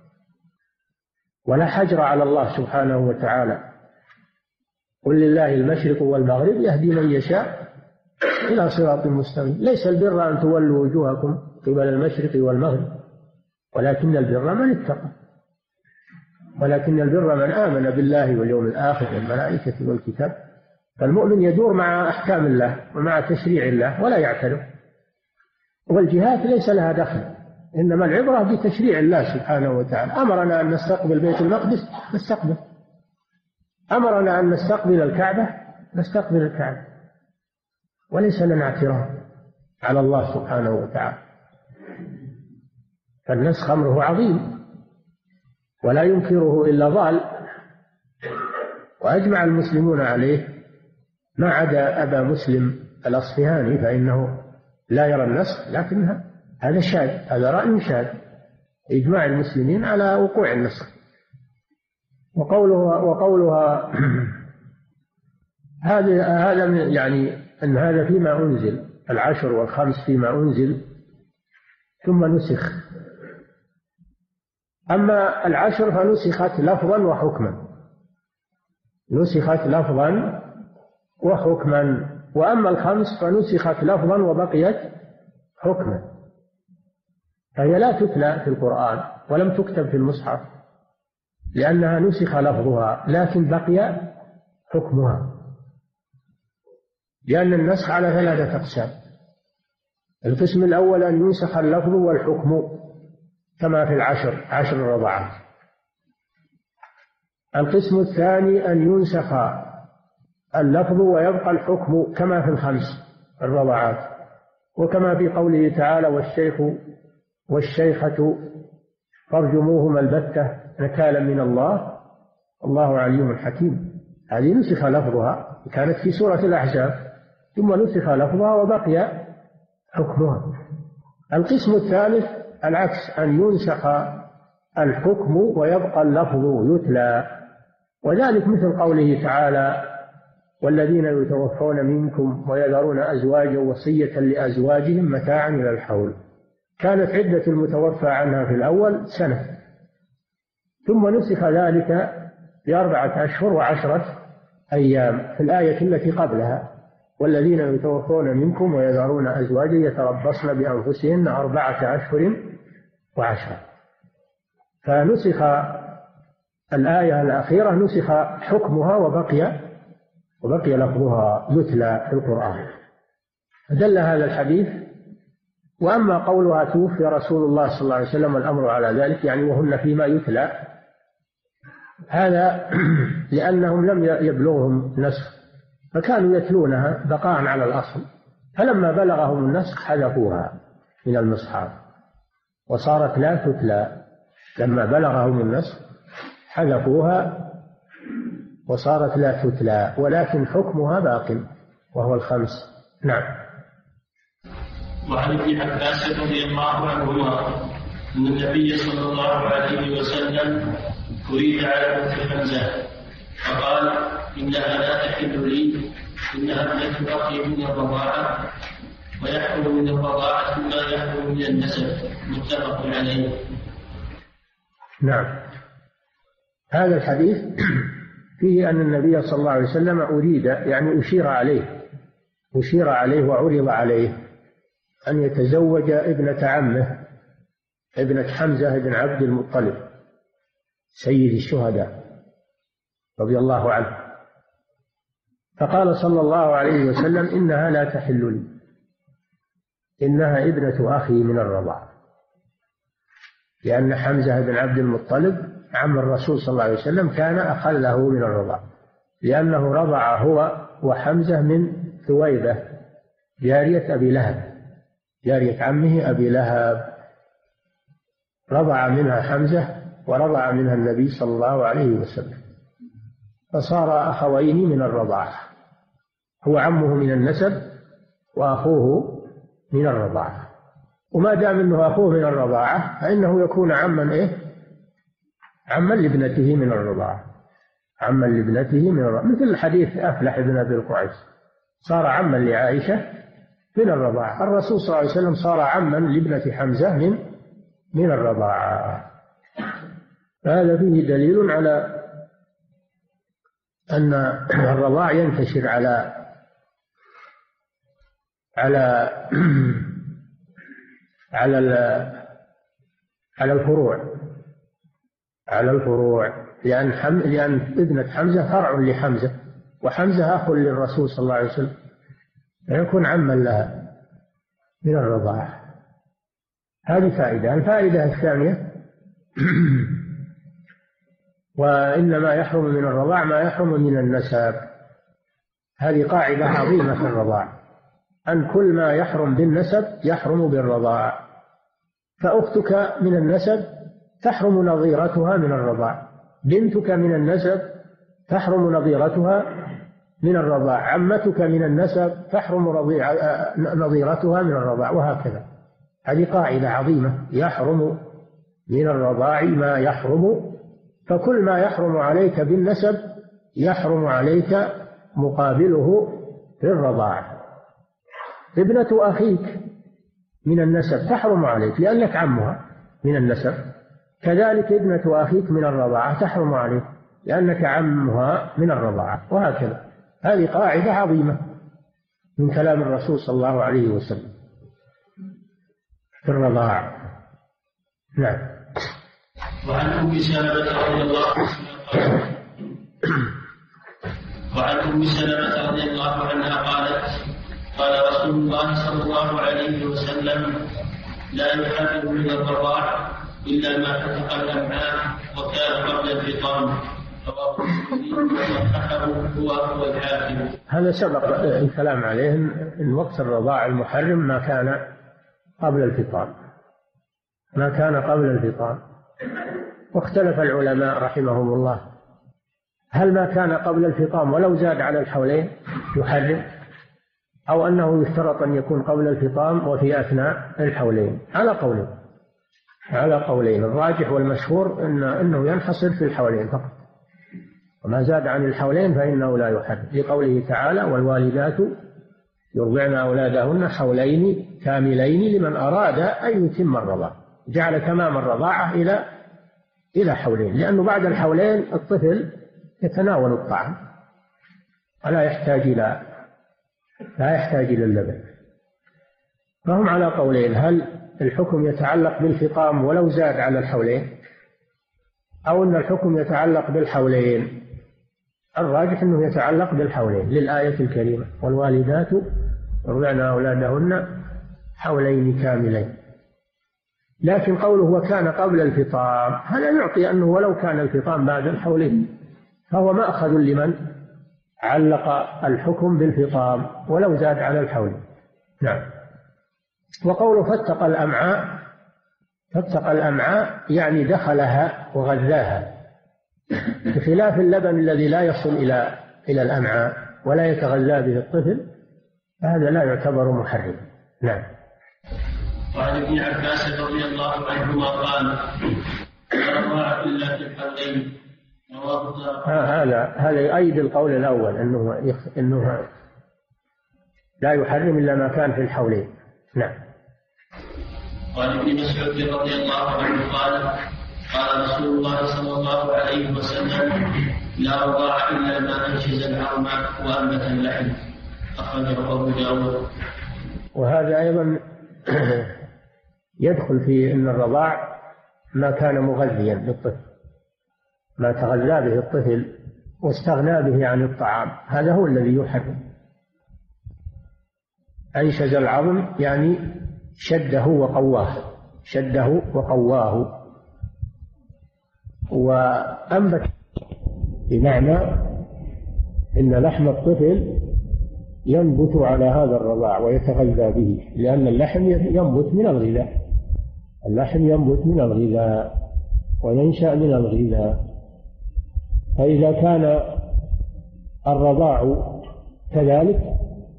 ولا حجر على الله سبحانه وتعالى، قل لله المشرق والمغرب يهدي من يشاء إلى صراط مستقيم، ليس البر أن تولوا وجوهكم قبل المشرق والمغرب، ولكن البر من اتقى، ولكن البر من آمن بالله واليوم الآخر والملائكة والكتاب. فالمؤمن يدور مع أحكام الله ومع تشريع الله ولا يعترض، والجهات ليس لها دخل، إنما العبرة بتشريع الله سبحانه وتعالى. أمرنا أن نستقبل بيت المقدس نستقبل، أمرنا أن نستقبل الكعبة نستقبل الكعبة، وليس لنا اعتراض على الله سبحانه وتعالى. فالنسخ أمره عظيم ولا ينكره إلا ضال، وأجمع المسلمون عليه ما عدا أبا مسلم الأصفهاني فإنه لا يرى النسخ، لكن هذا شاذ، هذا رأي شاذ، إجماع المسلمين على وقوع النسخ. وقولها وقولها هذا هذا يعني أن هذا فيما أنزل، العشر والخمس فيما أنزل ثم نسخ. أما العشر فنسخت لفظا وحكما، نسخت لفظا وحكما، وأما الخمس فنسخت لفظا وبقيت حكما، فهي لا تتلى في القرآن ولم تكتب في المصحف لأنها نسخ لفظها لكن بقي حكمها، لأن النسخ على ثلاثة أقسام. القسم الأول أن ينسخ اللفظ والحكم كما في العشر عشر الرضعات. القسم الثاني أن ينسخ اللفظ ويبقى الحكم كما في الخمس الرضعات، وكما في قوله تعالى والشيخ والشيخة فارجموهما البتة نكالا من الله الله عليم حكيم، هذه نسخ لفظها كانت في سورة الأحزاب ثم نسخ لفظها وبقي حكمها. القسم الثالث العكس، أن ينسخ الحكم ويبقى اللفظ يتلى، وذلك مثل قوله تعالى والذين يتوفون منكم ويذرون أزواجا وصية لأزواجهم متاعا إلى الحول. كانت عدة المتوفى عنها في الأول سنة، ثم نسخ ذلك بأربعة أشهر وعشرة أيام في الآية التي قبلها: والذين يتوفون منكم ويذرون أزواجا يتربصن بأنفسهن أربعة أشهر وعشرة. فنسخ الآية الأخيرة نسخ حكمها وبقي وبقي لفظها يتلى في القرآن. دل هذا الحديث. وأما قولها توفي رسول الله صلى الله عليه وسلم والأمر على ذلك، يعني وهن فيما يتلى، هذا لأنهم لم يبلغهم نسخ فكانوا يتلونها بقاء على الأصل، فلما بلغهم النسخ حذفوها من المصحف وصارت لا تتلى. لما بلغهم النسخ حذفوها وصارت لا تتلى، ولكن حكمها باق وهو الخمس. نعم. وعن ابن عباس رضي الله عنهما أن النبي صلى الله عليه وسلم أريد على بنت حمزة فقال: إنها لا تحل لي، إنها ابنة أخي من الرضاعة، ويحكم من الرضاعة ما يحكم من النسب. متفق عليه. نعم. هذا الحديث فيه أن النبي صلى الله عليه وسلم أريد، يعني أشير عليه أشير عليه وعرض عليه أن يتزوج ابنة عمه ابنة حمزة بن عبد المطلب سيد الشهداء رضي الله عنه، فقال صلى الله عليه وسلم: إنها لا تحل لي، إنها ابنة أخي من الرضاعة، لأن حمزة بن عبد المطلب عم الرسول صلى الله عليه وسلم كان أخله من الرضاعة، لأنه رضع هو وحمزة من ثويبة جارية أبي لهب، جارية عمه أبي لهب، رضع منها حمزة ورضع منها النبي صلى الله عليه وسلم، فصار أخوين من الرضاعة، هو عمه من النسب وأخوه من الرضاعة. وما دام أنه أخوه من الرضاعة فإنه يكون عما إيه؟ عما لابنته من الرضاعة، عما لابنته من الرضاعة، مثل حديث أفلح بن أبي القعيس صار عما لعائشة من الرضاعة. الرسول صلى الله عليه وسلم صار عما لابنة حمزة من من الرضاعة. هذا فيه دليل على أن الرضاع ينتشر على على على على الفروع على الفروع لأن حم... لأن ابنة حمزة فرع لحمزة، وحمزة أخ للرسول صلى الله عليه وسلم، فيكون عما لها من الرضاعة. هذه فائدة. الفائدة الثانية: وإنما يحرم من الرضاع ما يحرم من النسب. هذه قاعدة عظيمة في الرضاع، أن كل ما يحرم بالنسب يحرم بالرضاع. فأختك من النسب تحرم نظيرتها من الرضاع، بنتك من النسب تحرم نظيرتها من الرضاع، عمتك من النسب تحرم نظيرتها من الرضاع، وهكذا. هذه قاعدة عظيمة: يحرم من الرضاع ما يحرم، فكل ما يحرم عليك بالنسب يحرم عليك مقابله في الرضاعة. ابنة أخيك من النسب تحرم عليك لأنك عمها من النسب، كذلك ابنة أخيك من الرضاعة تحرم عليك لأنك عمها من الرضاعة، وهكذا. هذه قاعدة عظيمة من كلام الرسول صلى الله عليه وسلم في الرضاعة. نعم. وعن أم سلمة رضي الله عنها وعن أم سلمة رضي الله عنها قالت: قال رسول الله صلى الله عليه وسلم: لا يحرم من الرضاع إلا ما فتق الأمعاء وكان قبل الفطام. رواه مسلم وصححه هو هو الحاكم. هذا سبق الكلام عليه إن وقت الرضاع المحرم ما كان قبل الفطام، ما كان قبل الفطام. واختلف العلماء رحمهم الله: هل ما كان قبل الفطام ولو زاد على الحولين يحرم، أو أنه يشترط أن يكون قبل الفطام وفي أثناء الحولين؟ على قولين على قولين الراجح والمشهور إن أنه ينحصر في الحولين فقط، وما زاد عن الحولين فإنه لا يحرم، لقوله تعالى: والوالدات يرضعن أولادهن حولين كاملين لمن أراد أن يتم الرضاعة، جعل تمام الرضاعة إلى إلى حولين، لأنه بعد الحولين الطفل يتناول الطعام ولا يحتاج إلى لا يحتاج إلى اللبن. فهم على قولين: هل الحكم يتعلق بالفطام ولو زاد على الحولين، أو أن الحكم يتعلق بالحولين؟ الراجح أنه يتعلق بالحولين للآية الكريمة: والوالدات يرضعن أولادهن حولين كاملين. لكن قوله وكان قبل الفطام هذا يعطي أنه ولو كان الفطام بعد الحولين فهو مأخذ لمن علق الحكم بالفطام ولو زاد على الحولين. نعم. وقوله فاتق الأمعاء، فاتق الأمعاء يعني دخلها وغذاها، بخلاف اللبن الذي لا يصل إلى إلى الأمعاء ولا يتغذى به الطفل، فهذا لا يعتبر محرم. نعم. وعن ابن عباس رضي الله عنهما قال: لا رضاعة إلا في الحولين. هذا هذا يؤيد القول الأول أنه أنه لا يحرم إلا ما كان في الحولين. نعم. وعن ابن مسعود رضي الله عنه قال: قال رسول الله صلى الله عليه وسلم: لا رضاعة إلا ما أنشز العظم وأنبت اللحم. أخرجه أبو داود. وهذا أيضا يدخل في أن الرضاع ما كان مغذيا للطفل، ما تغذى به الطفل واستغنى به عن الطعام، هذا هو الذي يحرم. أنشز العظم يعني شده وقواه، شده وقواه. وأنبت بمعنى إن لحم الطفل ينبت على هذا الرضاع ويتغذى به، لأن اللحم ينبت من الغذاء، اللحم ينبت من الغذاء وينشأ من الغذاء. فإذا كان الرضاع كذلك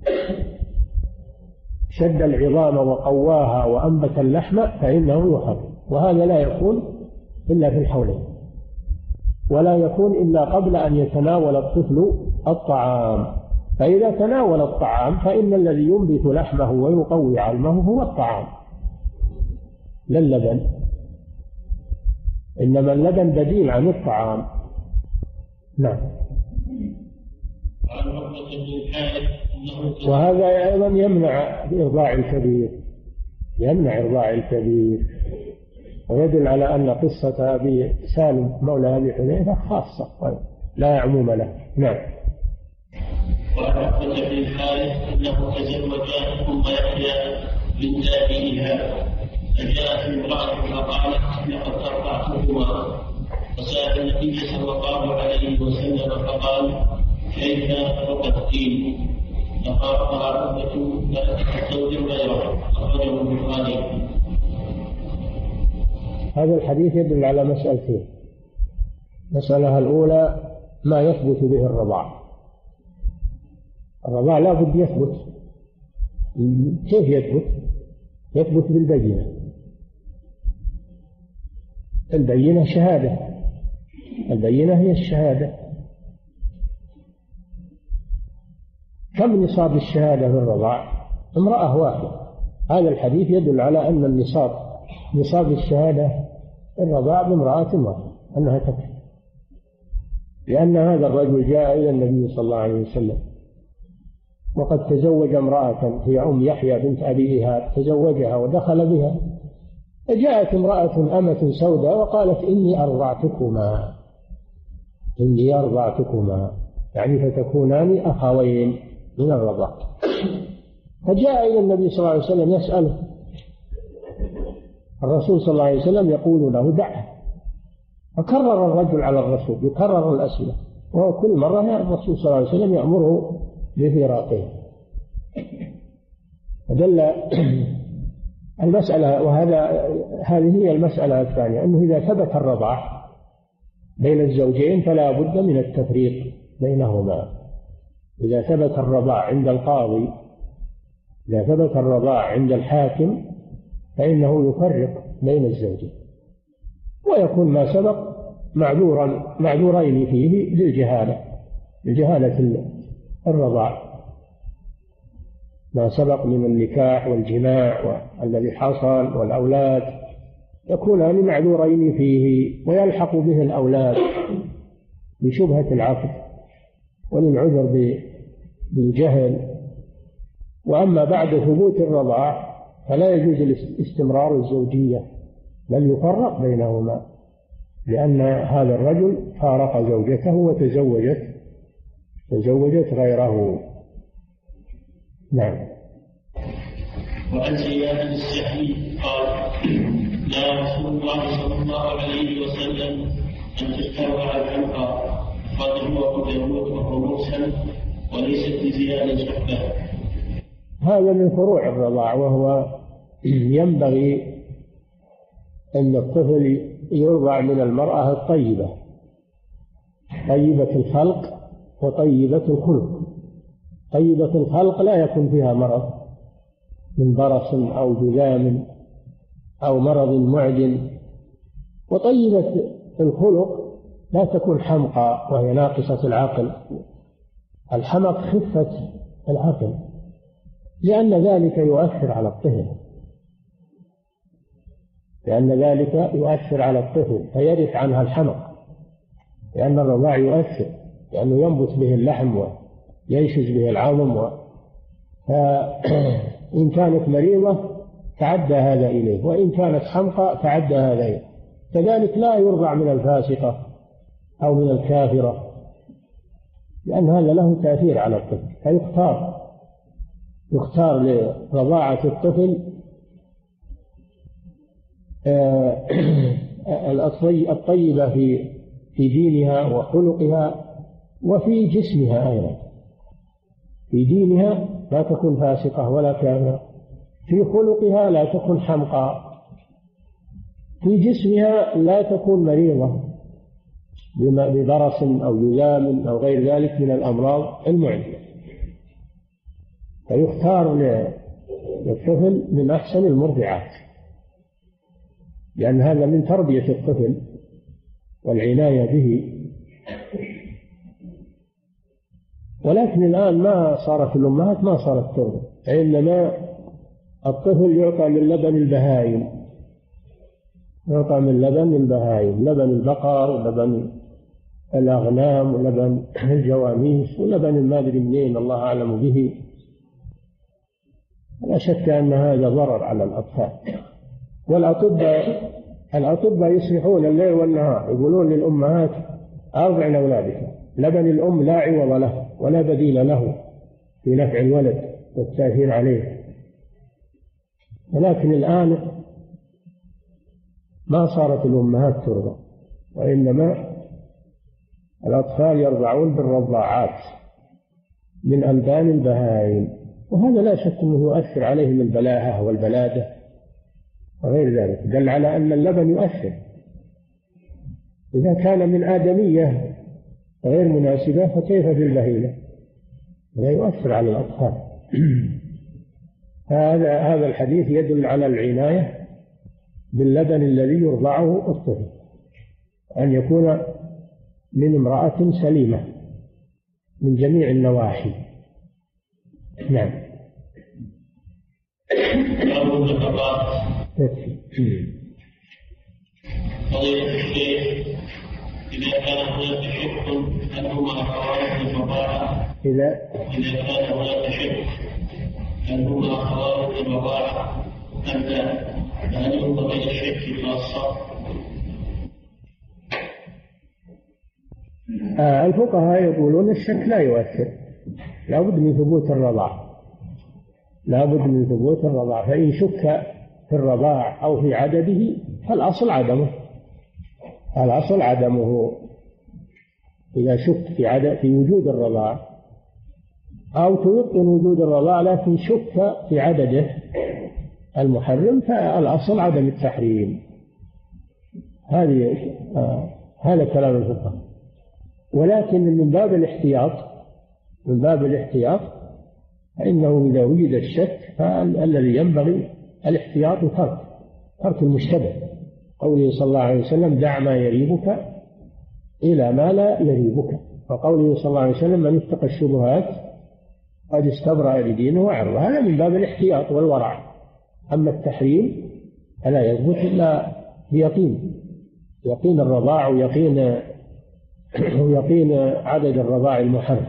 شد العظام وقواها وأنبت اللحم فإنه يحرم، وهذا لا يكون إلا في الحولين، ولا يكون إلا قبل أن يتناول الطفل الطعام. فإذا تناول الطعام فإن الذي ينبت لحمه ويقوي علمه هو الطعام لا اللبن، إنما اللبن بديل عن الطعام. نعم. وهذا أيضا يمنع إرضاع الكبير، يمنع إرضاع الكبير، ويدل على أن قصة أبي سالم مولى أبي حذيفة خاصة لا عموم له. نعم. وعن عقبة بن الحارث أنه تزوج أم يحيى بنت أبيها، فجاءت امرأة فقالت: لقد أرضعتكما. فسأل النبي صلى الله عليه وسلم فقال: كيف رضعتين؟ فقال عقبة: فأتت زوج غيره. أخرجه البخاري. هذا الحديث يدل على مسألتين. المسألة الأولى ما يثبت به الرضاع. الرضاع لا بد يثبت. كيف يثبت؟ يثبت بالبينة. البينة شهادة، البينة هي الشهادة. كم نصاب الشهادة في الرضاع؟ امرأة واحدة. هذا الحديث يدل على أن النصاب نصاب الشهادة الرضاع بامرأة واحدة أنها تكفي، لأن هذا الرجل جاء إلى النبي صلى الله عليه وسلم وقد تزوج امرأة هي أم يحيى بنت أبي إيهاب، تزوجها ودخل بها، فجاءت امرأة أمة سوداء وقالت: إني أرضعتكما، إني أرضعتكما، يعني فتكونان أخوين من الرضاع. فجاء إلى النبي صلى الله عليه وسلم يسأله، الرسول صلى الله عليه وسلم يقول له: دعه. فكرر الرجل على الرسول يكرر الأسئلة، وكل مرة الرسول صلى الله عليه وسلم يأمره بفراقه. فدل المسألة، وهذا هذه هي المسألة الثانية، أنه إذا ثبت الرضاع بين الزوجين فلا بد من التفريق بينهما. إذا ثبت الرضاع عند القاضي، إذا ثبت الرضاع عند الحاكم فإنه يفرق بين الزوجين، ويكون ما سبق معذورا معذورين فيه للجهالة لجهالة الرضاع، ما سبق من النكاح والجماع والذي حصل والأولاد يكونان معذورين فيه، ويلحق به الأولاد بشبهة العقد وللعذر بالجهل. وأما بعد ثبوت الرضاع فلا يجوز استمرار الزوجية، بل يفرق بينهما، لأن هذا الرجل فارق زوجته وتزوجت تزوجت غيره. نعم. وعن زياد السحي قال: لا رسول الله صلى الله عليه وسلم أن تستوى الحلقة، قد هو داود وهو مرسل وليست لزياد صحبة. هذا من فروع الرضاع، وهو ينبغي أن الطفل يرضع من المرأة الطيبة، طيبة الخلق وطيبة الخلق. طيبة الخلق لا يكون فيها مرض من برص أو جذام أو مرض معدن، وطيبة الخلق لا تكون حمقى وهي ناقصة العقل. الحمق خفة العقل، لأن ذلك يؤثر على الطفل لأن ذلك يؤثر على الطفل فيرث عنها الحمق، لأن الرضاع يؤثر، لأنه ينبت به اللحم وينشز به العظم، فإن كانت مريضة تعدى هذا إليه، وإن كانت حمقى تعدى هذا إليه. كذلك لا يرضع من الفاسقة أو من الكافرة، لأن هذا له تأثير على الطفل، فيختار يختار لرضاعة الطفل الطيبة في في دينها وخلقها وفي جسمها أيضا. في دينها لا تكون فاسقة ولا كافرة، في خلقها لا تكون حمقى، في جسمها لا تكون مريضة ببرص أو جذام أو غير ذلك من الأمراض المعدية. فيختار للطفل من أحسن المرضعات، لأن هذا من تربية الطفل والعناية به. ولكن الآن ما صارت الأمهات ما صارت ترضع، إنما الطفل يعطى من لبن البهائم، يعطى من لبن البهائم، لبن البقر ولبن الأغنام ولبن الجواميس ولبن ما أدري منين الله أعلم به. لا شك أن هذا ضرر على الأطفال. والأطباء الأطباء يصلحون الليل والنهار، يقولون للأمهات أرضعن أولادك، لبن الأم لا عوض له ولا بديل له في نفع الولد والتأثير عليه. ولكن الآن ما صارت الأمهات ترضع، وإنما الأطفال يرضعون بالرضاعات من ألبان البهائم، وهذا لا شك أنه يؤثر عليهم البلاهة والبلادة وغير ذلك، دل على أن اللبن يؤثر. إذا كان من آدمية غير مناسبة فكيف بالبهيمة؟ لا يؤثر على الأطفال. هذا هذا الحديث يدل على العناية باللبن الذي يرضعه الطفل، أن يكون من امرأة سليمة من جميع النواحي. نعم. فضيلة الشيخ، إذا كان هناك شك هل هما أخوات الرضاعة؟ إذا إذا كان هناك شك هل هما أخوات الرضاعة أم لا؟ فهل ينظر إلى الشك خاصة؟ آه الفقهاء يقولون الشك لا يؤثر، لا بد من ثبوت الرضاعة، لا بد من ثبوت الرضاعة. فإن شك في الرضاع أو في عدده فالأصل عدمه، الأصل عدمه. إذا شك في عدد في وجود الرضاع أو تيقن وجود الرضاع لكن شك في عدده المحرم فالأصل عدم التحريم. هذه آه هذا كلام الفقهاء. ولكن من باب الاحتياط من باب الاحتياط فإنه إذا وجد الشك فالذي ينبغي الاحتياط وترك ترك المشتبه. قوله صلى الله عليه وسلم: دع ما يريبك إلى ما لا يريبك. وقوله صلى الله عليه وسلم: من اتقى الشبهات قد استبرأ لدينه وعرضه. هذا من باب الاحتياط والورع. أما التحريم فلا يثبت إلا بيقين، يقين الرضاع ويقين ويقين عدد الرضاع المحرم،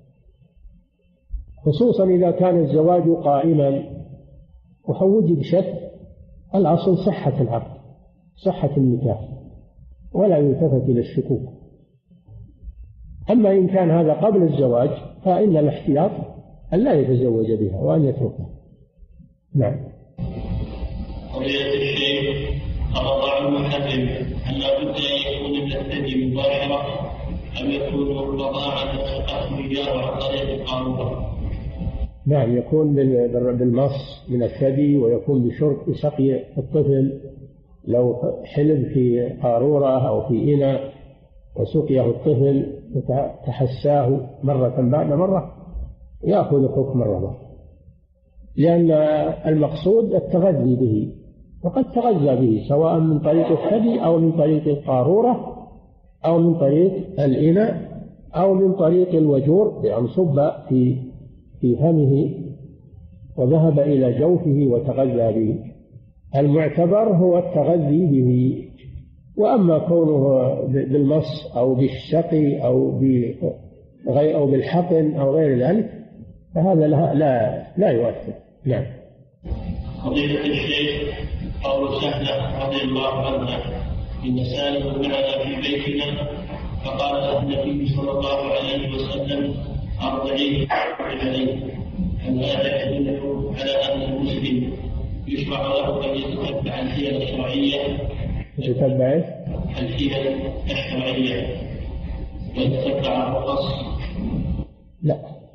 خصوصا إذا كان الزواج قائما ووجد شك. الأصل صحة العقد، صحة النكاح، ولا يلتفت إلى الشكوك. أما إن كان هذا قبل الزواج فإن الاحتياط أن لا يتزوج بها وأن يتركها. نعم. قضية الشيخ الرضاع المحرم هل لا بد أن يكون من الثدي مباشرة أم يكون الرضاعة أخوية عن طريق القارورة؟ نعم، يكون بالمص من الثدي، ويكون بشرب سقي الطفل لو حلب في قارورة أو في إناء وسقيه الطفل وتحساه مرة بعد مرة يأخذ حكم الرضاع، لأن المقصود التغذي به، وقد تغذى به سواء من طريق الثدي أو من طريق القارورة أو من طريق الإناء أو من طريق الوجور، بأن صب في في فمه وذهب إلى جوفه وتغذى به. المعتبر هو التغذي به. وأما كونه بالمص أو بالشقي أو بغير أو بالحقن أو غير ذلك فهذا لا لا, لا يؤثر. نعم. قضية الشيخ قول سهلة رضي الله عنها: إن سالم معنا في بيتنا فقال له النبي صلى الله عليه وسلم: أرضعيه عليه. هل هذا يدل على أن المسلم يشرع له أن يتتبع الحيل الشرعية؟ يتتبع الحيل الشرعية ويتتبع الرخص؟ لا،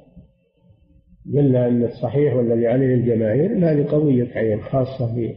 قلنا أن الصحيح والذي عليه الجماهير أن هذه قضية عين خاصة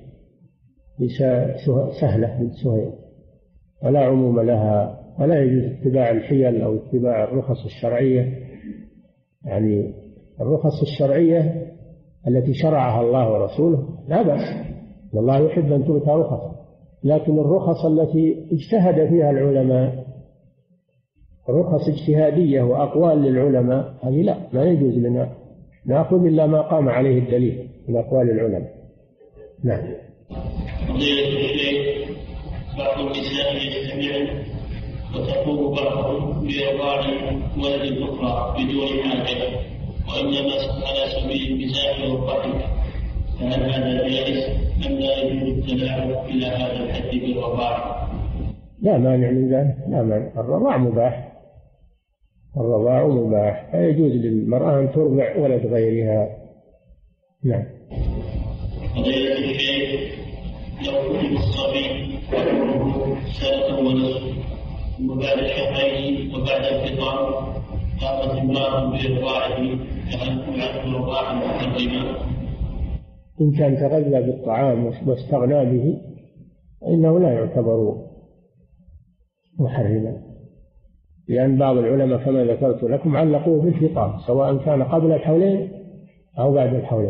بسهلة بنت سهيل ولا عموم لها، ولا يجوز اتباع الحيل أو اتباع الرخص الشرعية. يعني الرخص الشرعية التي شرعها الله ورسوله لا بأس، الله يحب أن تؤتى رخص، لكن الرخص التي اجتهد فيها العلماء، رخص اجتهادية وأقوال للعلماء، هذه لا لا يجوز لنا نأخذ إلا ما قام عليه الدليل من أقوال العلماء. نعم. قضية الشيخ بعض النساء يجتمعن وتقوم بعضهم بإرضاع ولد الأخرى بدون حاجة وإنما على سبيل المزاح والضحك، فهل هذا جائز أم لا يجوز التلاعب إلى هذا الحد بالرضاعة؟ لا مانع من ذلك، لا مانع، الرضاع مباح، الرضاع مباح، فيجوز للمرأة أن ترضع ولد غيرها. نعم. قضية الشيخ لو كتب الصبي سنة ونصف وبعد شهرين وبعد الفطام قامت امرأة بإرضاعه فهل تلعب رضاعا محرما؟ إن كان تغذى بالطعام واستغنى به فإنه لا يعتبر محرما، لأن بعض العلماء كما ذكرت لكم علقوه بالفطام سواء كان قبل الحولين أو بعد الحولين،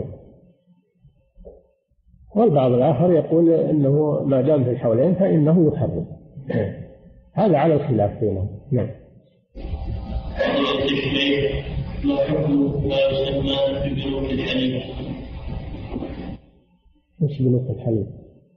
والبعض الآخر يقول إنه ما دام في الحولين فإنه يحرم. هذا على الخلاف بينهم. نعم. ما حكم ما يسمى ببنوك الحليب؟ مش بنوك الحليب،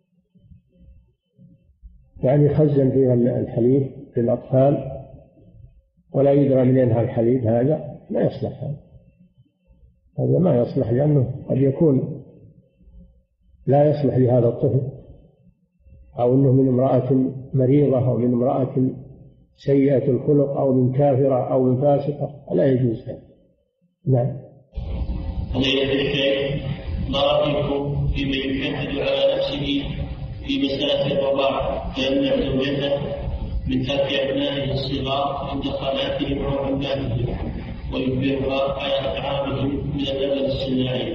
يعني يخزن فيها الحليب للأطفال ولا يدرى منها الحليب، هذا لا يصلح، هذا ما يصلح، لأنه قد يكون لا يصلح لهذا الطفل، أو أنه من امرأة مريضة أو من امرأة سيئة الخلق أو من كافرة أو من فاسقة، لا يجوز هذا. نعم. قضية الشيخ ما رأيكم فيمن يشهد على نفسه في مسألة الرضاعة فيمنع زوجته من ترك أبنائه الصغار عند صلاتهم أو عبادتهم ويجبرها على طعامهم من الأبد الصناعي؟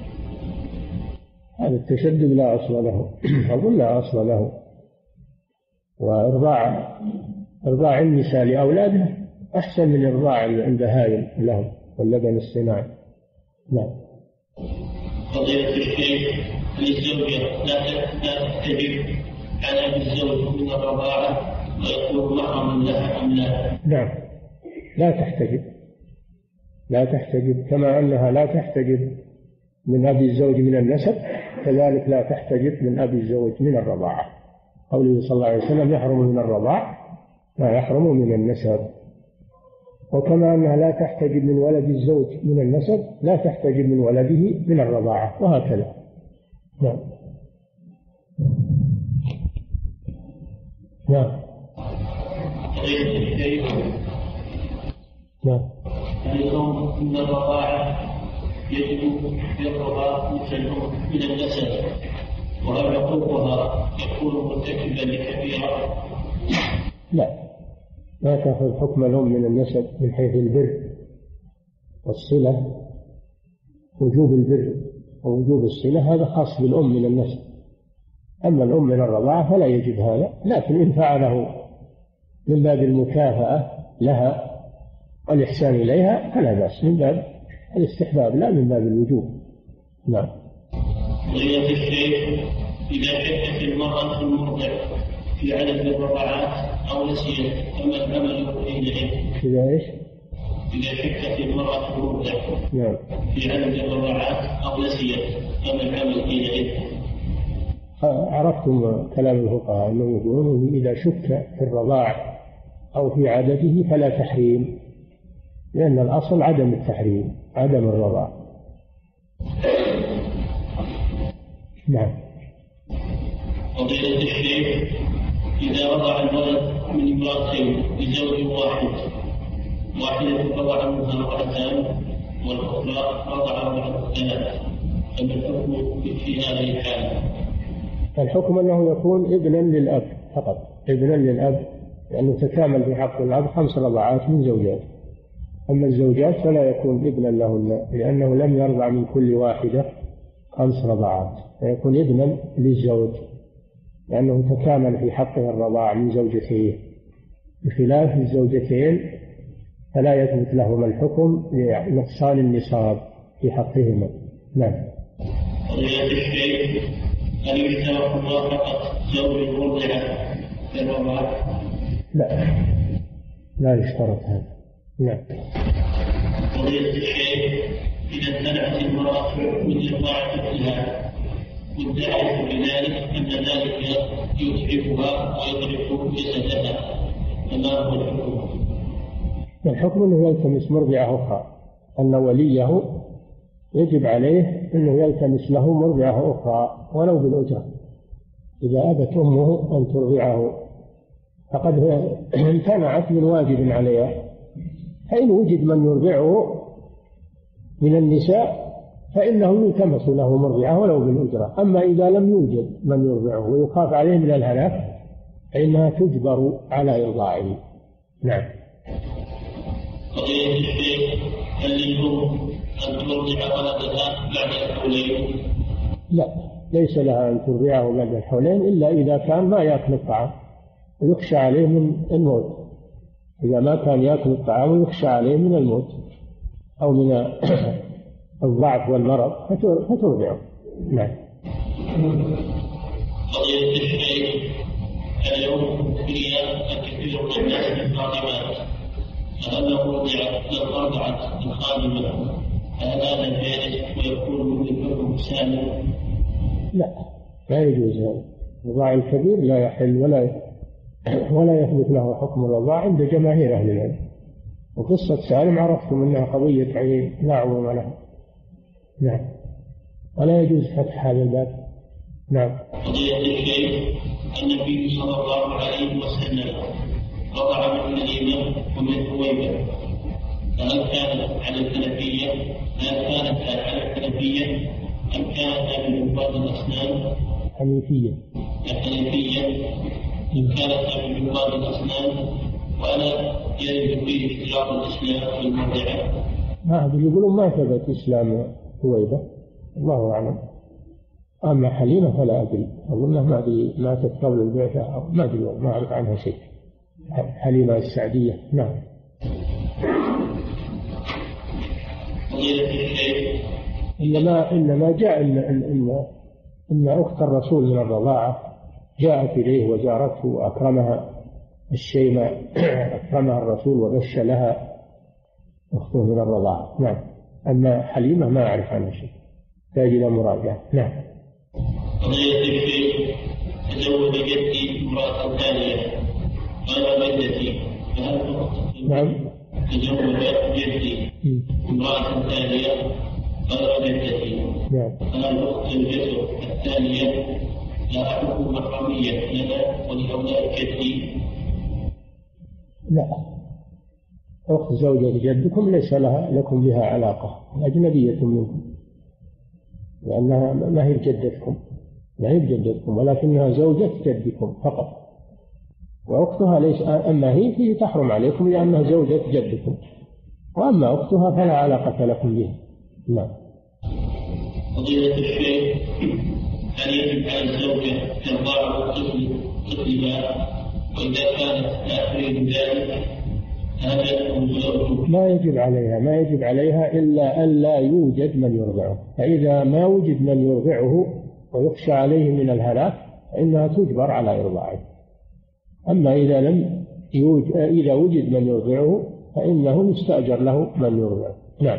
هذا التشدد لا أصل له، أقول لا أصل له، وإرضاع إرضاع النساء لأولاده أحسن من إرضاع البهائم لهم واللبن الصناعي. نعم. قضية الشيخ للزوجة لا تحتجب على الزوج من الرضاعة ويكون محرما لها أم لا؟ نعم، لا تحتجب، لا تحتجب، كما أنها لا تحتجب من أبي الزوج من النسب، كذلك لا تحتجب من أبي الزوج من الرضاعة. قوله صلى الله عليه وسلم يحرم من الرضاع ما يحرم من النسب. وكما أنها لا تحتجب من ولد الزوج من النسب لا تحتجب من ولده من الرضاعة، وهكذا. نعم. نعم. نعم. اليوم من الرضاعة يجب برها مثل الأم من النسب، وهل حقوقها يكون مرتكبا لكبيرة؟ لا، ما تأخذ حكم الأم من النسب من حيث البر والصلة. وجوب البر ووجوب الصلة هذا خاص بالأم من النسب، أما الأم من الرضاعة فلا يجب هذا، لكن إن فعله من باب المكافأة لها والإحسان إليها فلا بأس، من باب الاستحباب لا من باب الوجوب. نعم. قضية الشيخ إذا شكت المرأة المرضع في عدد الرضاعات أو نسيت فما العمل حينئذ؟ إذا إيش؟ إذا شكت المرأة المرضع نعم في عدد الرضاعات أو نسيت فما العمل حينئذ؟ عرفتم كلام الفقهاء أنهم يقولون إذا شك في الرضاع أو في عدده فلا تحريم، لأن الأصل عدم التحريم، عدم الرضاع. نعم. قضية الشيخ إذا رضع الولد من امرأتين بزوج واحد، واحدة رضع منها امرأتان والأخرى رضع منها ثلاث، فما الحكم في هذه الحالة؟ الحكم أنه يكون ابنا للأب فقط، ابنا للأب، لأنه تكامل في حق الأب خمس رضعات من زوجات. أما الزوجات فلا يكون ابنا لهن، لأنه لم يرضع من كل واحدة خمس رضعات، فيكون ابنا للزوج لأنه تكامل في حقه الرضاع من زوجتين، بخلاف الزوجتين فلا يثبت لهما الحكم لنقصان النصاب في حقهما. نعم. قضية الشيخ هل يشترط موافقة زوج المرضعة في الرضاع؟ لا، لا يشترط هذا. نعم. قضية الشيخ إذا امتنعت المرأة من إرضاع طفلها وادعت بذلك أن ذلك يتعبها ويضرب جسدها، فما هو الحكم؟ الحكم أنه يلتمس مرضعة أخرى، أن وليه يجب عليه أنه يلتمس له مرضعة أخرى ولو بالأجرة. إذا أبت أمه أن ترضعه فقد امتنعت من واجب عليها، فإن وجد من يرضعه من النساء فإنه يلتمس له مرضعة ولو بالأجرة. أما إذا لم يوجد من يرضعه ويخاف عليه من الهلاك فإنها تجبر على إرضاعه. نعم. قضية الشيخ هل للأم أن ترضع ولدها بعد الحولين؟ لا، ليس لها أن ترضعه بعد الحولين إلا إذا كان ما يأكل الطعام ويخشى عليه من الموت. إذا ما كان يأكل الطعام ويخشى عليه من الموت أو من الضعف والمرض فترضعه. نعم. قضية الشيخ اليوم هي الكثير من الناس الخادمات، فأنه لو أرضعت الخادمة هل هذا جائز ويكون من الحكم سالما؟ لا، لا يجوز هذا. الرضاع الكبير لا يحل ولا ولا يثبت له حكم الرضاع عند جماهير أهل العلم. وقصة سالم عرفتم أنها قضية عين لا عموم لها. نعم. ولا يجوز فتح هذا الباب. نعم. قضية الشيخ النبي صلى الله عليه وسلم رضع من الإمام ومن هويبة، فهل كانت على الحنفية هل كانت على الحنفية أم كانت من عباد الأسنان؟ حنيفية. الحنفية إن كانت من عباد الأسنان وألا يجب فيه اشتراط الإسلام في المرضعة؟ ما يقولون ما ثبت إسلام هويبة، الله أعلم. أما حليمة فلا أدري، أظنها ما أدري ماتت قبل البعثة أو ما أدري، ما أعرف عنها شيء. حليمة السعدية. نعم. إنما إنما جاء إن إن إن أخت الرسول من الرضاعة جاءت إليه وزارته وأكرمها الشيمة أكرمها الرسول وغش لها أخته من الرضاعة. نعم. أما حليمة ما أعرف عنها شيء، تحتاج إلى مراجعة. نعم. قضية الشيء تزوج جدي امرأة ثانية غير جدتي فهل نعم. تزوج جدي امرأة ثانية غير جدتي نعم. فهل أخت الجدة الثانية لا حكم محرمية لنا ولأولاد جدي؟ لا، أخت زوجة جدكم ليس لها لكم بها علاقة، أجنبية منكم، لأنها ما هي جدتكم، ما هي جدتكم، ولكنها زوجة جدكم فقط. وأختها ليس، أما هي فيه تحرم عليكم لأنها زوجة جدكم، وأما أختها فلا علاقة لكم بها. نعم. فضيلة الشيخ، هل يجب على الزوجة إرضاع طفل طفلها وإذا كانت لا تريد ذلك هل يكون زوجها؟ ما يجب عليها، ما يجب عليها إلا أن لا يوجد من يرضعه، فإذا ما وجد من يرضعه ويخشى عليه من الهلاك فإنها تجبر على إرضاعه. أما إذا لم يوجد، إذا وجد من يرضعه فإنه يستأجر له من يرضعه. نعم.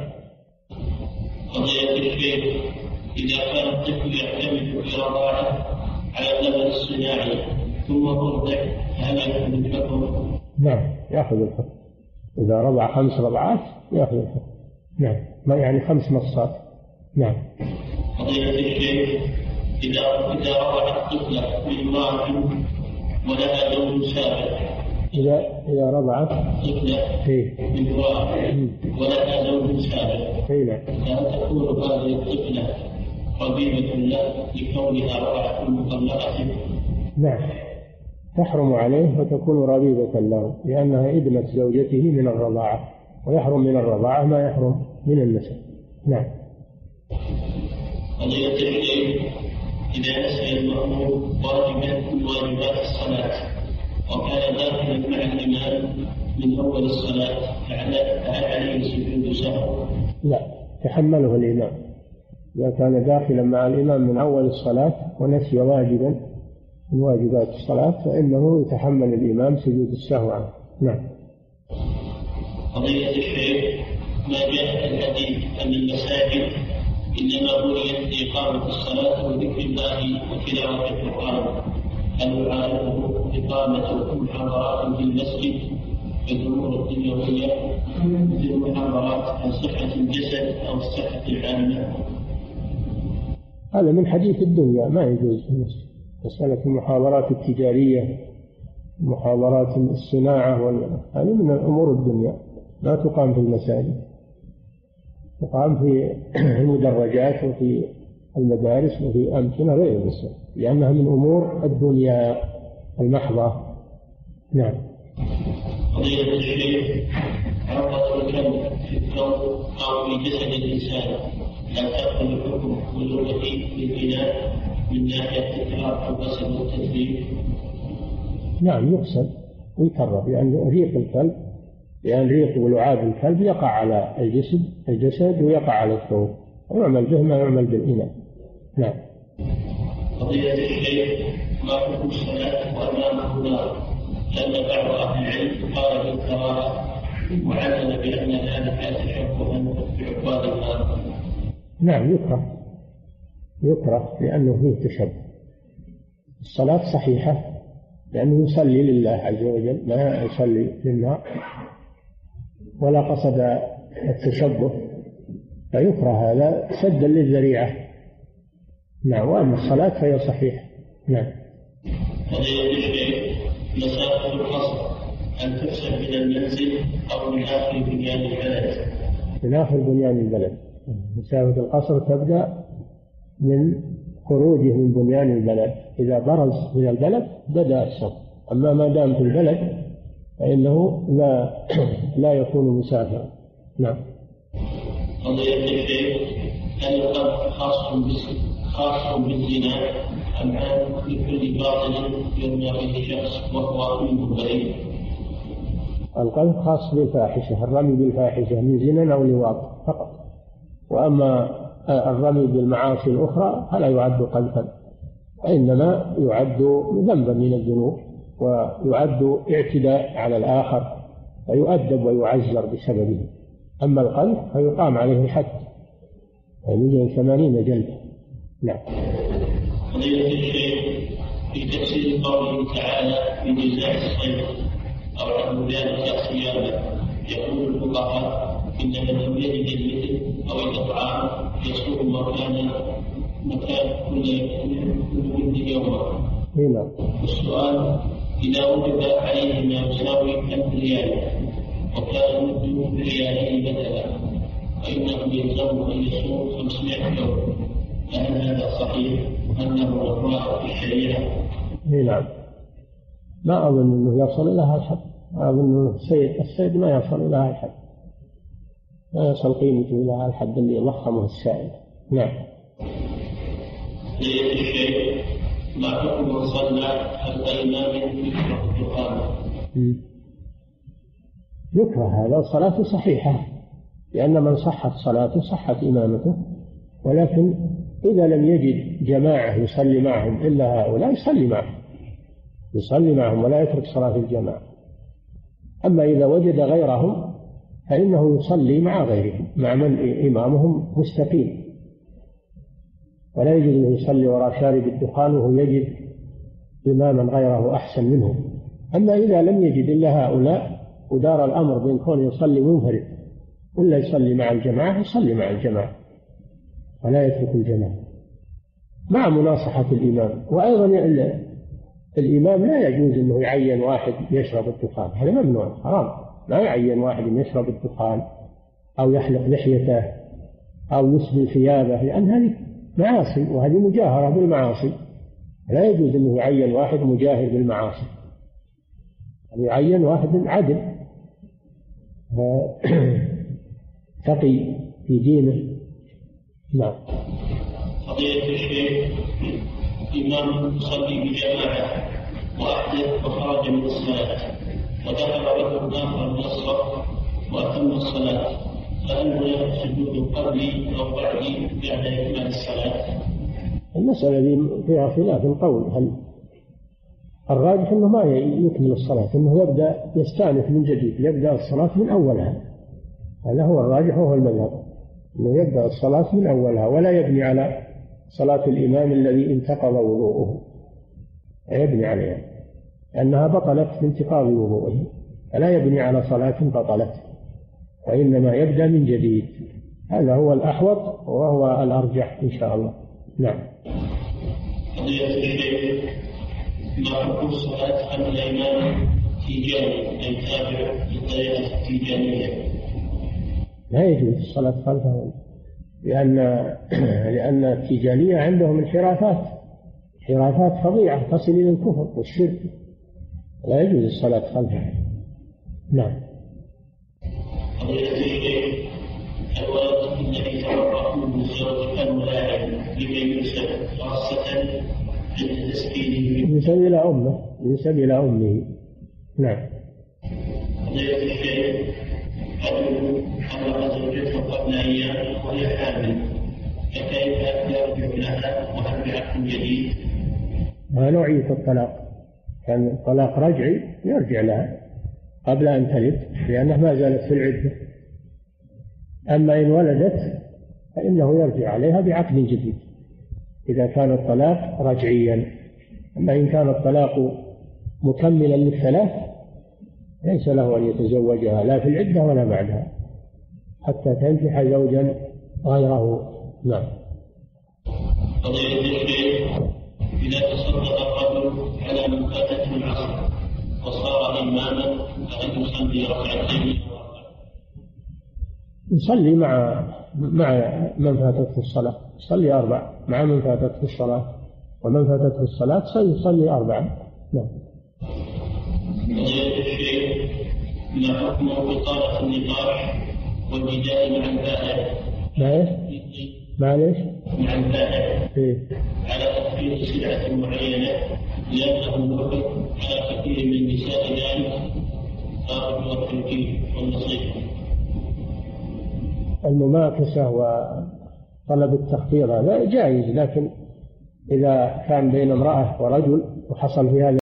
قضية الشيخ، إذا كان الطفل يعتمد في رضاعه على اللبن الصناعي ثم ترضع هل يأخذ الحكم؟ نعم، يأخذ الحكم. إذا رضع خمس رضعات يأخذ الحكم. نعم، ما يعني خمس مصات. نعم. قضية الشيخ، إذا إذا رضعت طفلة بامرأة ولها زوج سابق، إذا إذا رضعت طفلة بامرأة ولها زوج سابق، فهل تكون هذه الطفلة ربيبة له لكونها رضعت مطلقة؟ نعم، تحرم عليه وتكون ربيبة له لأنها ابنة زوجته من الرضاعة، ويحرم من الرضاعة ما يحرم من النسب. نعم. قضية الشيخ، إذا نسي المأمور واجبا من واجبات الصلاة وكان داخلا مع الإمام من أول الصلاة فهل عليه سجود سهو؟ لا، تحمله الإمام. إذا كان داخلا مع الإمام من أول الصلاة ونسي واجبا من واجبات الصلاة فإنه يتحمل الإمام سجود السهو عنه. نعم. قضية الشيخ، ما جاء في الحديث أن المساجد إنما بنيت لإقامة الصلاة وذكر الله وتلاوة القرآن، هل يعارضه إقامة محاضرات في المسجد بالأمور الدنيوية مثل المحاضرات عن صحة الجسد أو الصحة العامة؟ هذا من حديث الدنيا، ما يجوز في المسجد. مسألة المحاضرات التجارية، محاضرات الصناعة، هذه من الأمور الدنيا لا تقام في المساجد، تقام في المدرجات وفي المدارس وفي أمكنة غير المساجد لأنها من أمور الدنيا المحضة. نعم. قضية الشيخ، عرضة الكلب في الكون أو في جسد الإنسان لا تأخذ الحكم وجودته للبناء من ناحية التكرار أو غسل والتدريب؟ نعم، يغسل ويكرر لأن ريق الكلب، لأن ريق ولعاب الكلب يقع على الجسد الجسد ويقع على الثوب، ويعمل به ما يعمل بالإناء. نعم. قضية الشيخ، ما حكم الصلاة وأمامه نار؟ لأن بعض أهل العلم قال بالكراهة وعلم بأن ذلك تشبها بعباد النار. نعم، يكره يكره لأنه فيه تشبه. الصلاة صحيحة لأنه يصلي لله عز وجل ما يصلي للنار ولا قصد التشبه، فيكره هذا سدا للذريعة. نعم. وأما الصلاة فهي صحيحة. نعم. قضية الشيخ، مسافة القصر أن تحسب من المنزل أو من آخر بنيان البلد؟ من آخر بنيان البلد. مسافة القصر تبدأ من خروجه من بنيان البلد، إذا برز من البلد بدأ الصف، أما ما دام في البلد فإنه لا لا يكون مسافرا. نعم. قضية الشيخ، هل القذف خاص خاص بالزنا أم عام لكل باطل يرمى به شخص وهو منه بريء؟ القذف خاص بالفاحشة، الرمي بالفاحشة من زنا أو لواط فقط، وأما الرمي بالمعاصي الأخرى فلا يعد قذفا، وإنما يعد ذنبا من الذنوب ويعد اعتداء على الآخر فيؤدب ويعزر بسببه. أما القذف فيقام عليه الحد يعني ثمانين جلدة. نعم. فضيلة الشيخ، في تفسير قوله تعالى في جزاء الصيد أو عن ذلك صيامه، يقول الفقهاء إن من يجد المثل أو الإطعام يصوم مكان مكان كل كل يوم. نعم. السؤال: إذا وجد عليه ما يساوي ألف ريال وكان مده ريالين مثلا فإنه يلزم أن يصوم خمسمائة يوم، فهل هذا صحيح أنه مكروه في الشريعة؟ نعم. ما أظن أنه يصل إلى هذا الحد. أظن الصيد الصيد ما يصل إلى هذا الحد، ما يصل قيمته إلى هذا الحد اللي ضخمه السائل. نعم. ليس الشيء ما حكم من صلى خلف إمام يكره الدخان؟ يكره هذا، صلاته صحيحة، لأن من صحت صلاته صحت إمامته، ولكن إذا لم يجد جماعة يصلي معهم إلا هؤلاء يصلي معهم يصلي معهم ولا يترك صلاة الجماعة. أما إذا وجد غيرهم فإنه يصلي مع غيرهم، مع من إمامهم مستقيم، ولا يجوز أن يصلي وراء شارب الدخان وهو يجد إماما غيره أحسن منه. أما إذا لم يجد إلا هؤلاء ودار الأمر بين كونه يصلي منفرد ولا يصلي مع الجماعة، يصلي مع الجماعة ولا يترك الجماعة مع مناصحة الإمام. وأيضا الإمام لا يجوز أنه يعين واحد يشرب الدخان، هذا ممنوع حرام. لا يعين واحد يشرب الدخان أو يحلق لحيته أو يسبل ثيابه، لأن هذه معاصي وهذه مجاهرة بالمعاصي. لا يجوز أنه يعين واحد مجاهر بالمعاصي، يعين واحد عدل تقي في دينه. نعم. فضيلة الشيخ، إمام يصلي بجماعة وأحدث وخرج من الصلاة ودخل رجل آخر من الصف وأتم الصلاة، فهل هناك سجود قبلي أو بعدي بعد إكمال الصلاة؟ المسألة دي فيها خلاف القول. هل الراجح أنه ما يكمل الصلاة، أنه يبدأ يستأنف من جديد، يبدأ الصلاة من أولها. هذا هو الراجح وهو المذهب، أنه يبدأ الصلاة من أولها ولا يبني على صلاة الإمام الذي انتقض وضوءه، يبني عليها لأنها بطلت بانتقاض وضوءه، فلا يبني على صلاة بطلت وإنما يبدأ من جديد. هذا هو الأحوط وهو الأرجح إن شاء الله. نعم. فضيلة الشيخ، ما حكم الصلاة خلف الإمام تيجاني أي تابع للطريقة التيجانية؟ لا يجوز الصلاة خلفه، لأن لأن التيجانية عندهم انحرافات انحرافات فظيعة تصل إلى الكفر والشرك، لا يجوز الصلاة خلفه. نعم. فضيلة الشيخ، الولد الذي توقف من الزوج الملاعب لكي يرسل خاصة عند تسكينه ينسب إلى أمه ينسب إلى أمه. نعم. فضيلة الشيخ، رجل حرق زوجته قبل أيام وهي حامل، فكيف يرجع لها وهل بعقد جديد؟ ما نوعية الطلاق؟ كان الطلاق رجعي يرجع لها قبل أن تلد لأنها ما زالت في العدة. أما إن ولدت فإنه يرجع عليها بعقد جديد إذا كان الطلاق رجعيا. أما إن كان الطلاق مكملا للثلاث ليس له أن يتزوجها لا في العدة ولا بعدها حتى تنكح زوجا غيره. نعم. فضيلة الشيخ، إذا تصدق الرجل على من فاتته العصر وصار إماما فهل يصلي ركعتين؟ يصلي مع مع من فاتته الصلاة، يصلي أربع مع من فاتته الصلاة، ومن فاتته الصلاة يصلي أربعة. نعم. فضيلة الشيخ، ما حكم إطالة النقاش والجدال مع البائع؟ معليش معليش مع البائع إيه؟ على تخفيض سلعة معينة لأنه وقف على كثير من النساء ذلك أرجو التوكيد والنصيحة. المماكسة وطلب التخفيض هذا جائز، لكن إذا كان بين امرأة ورجل وحصل في هذا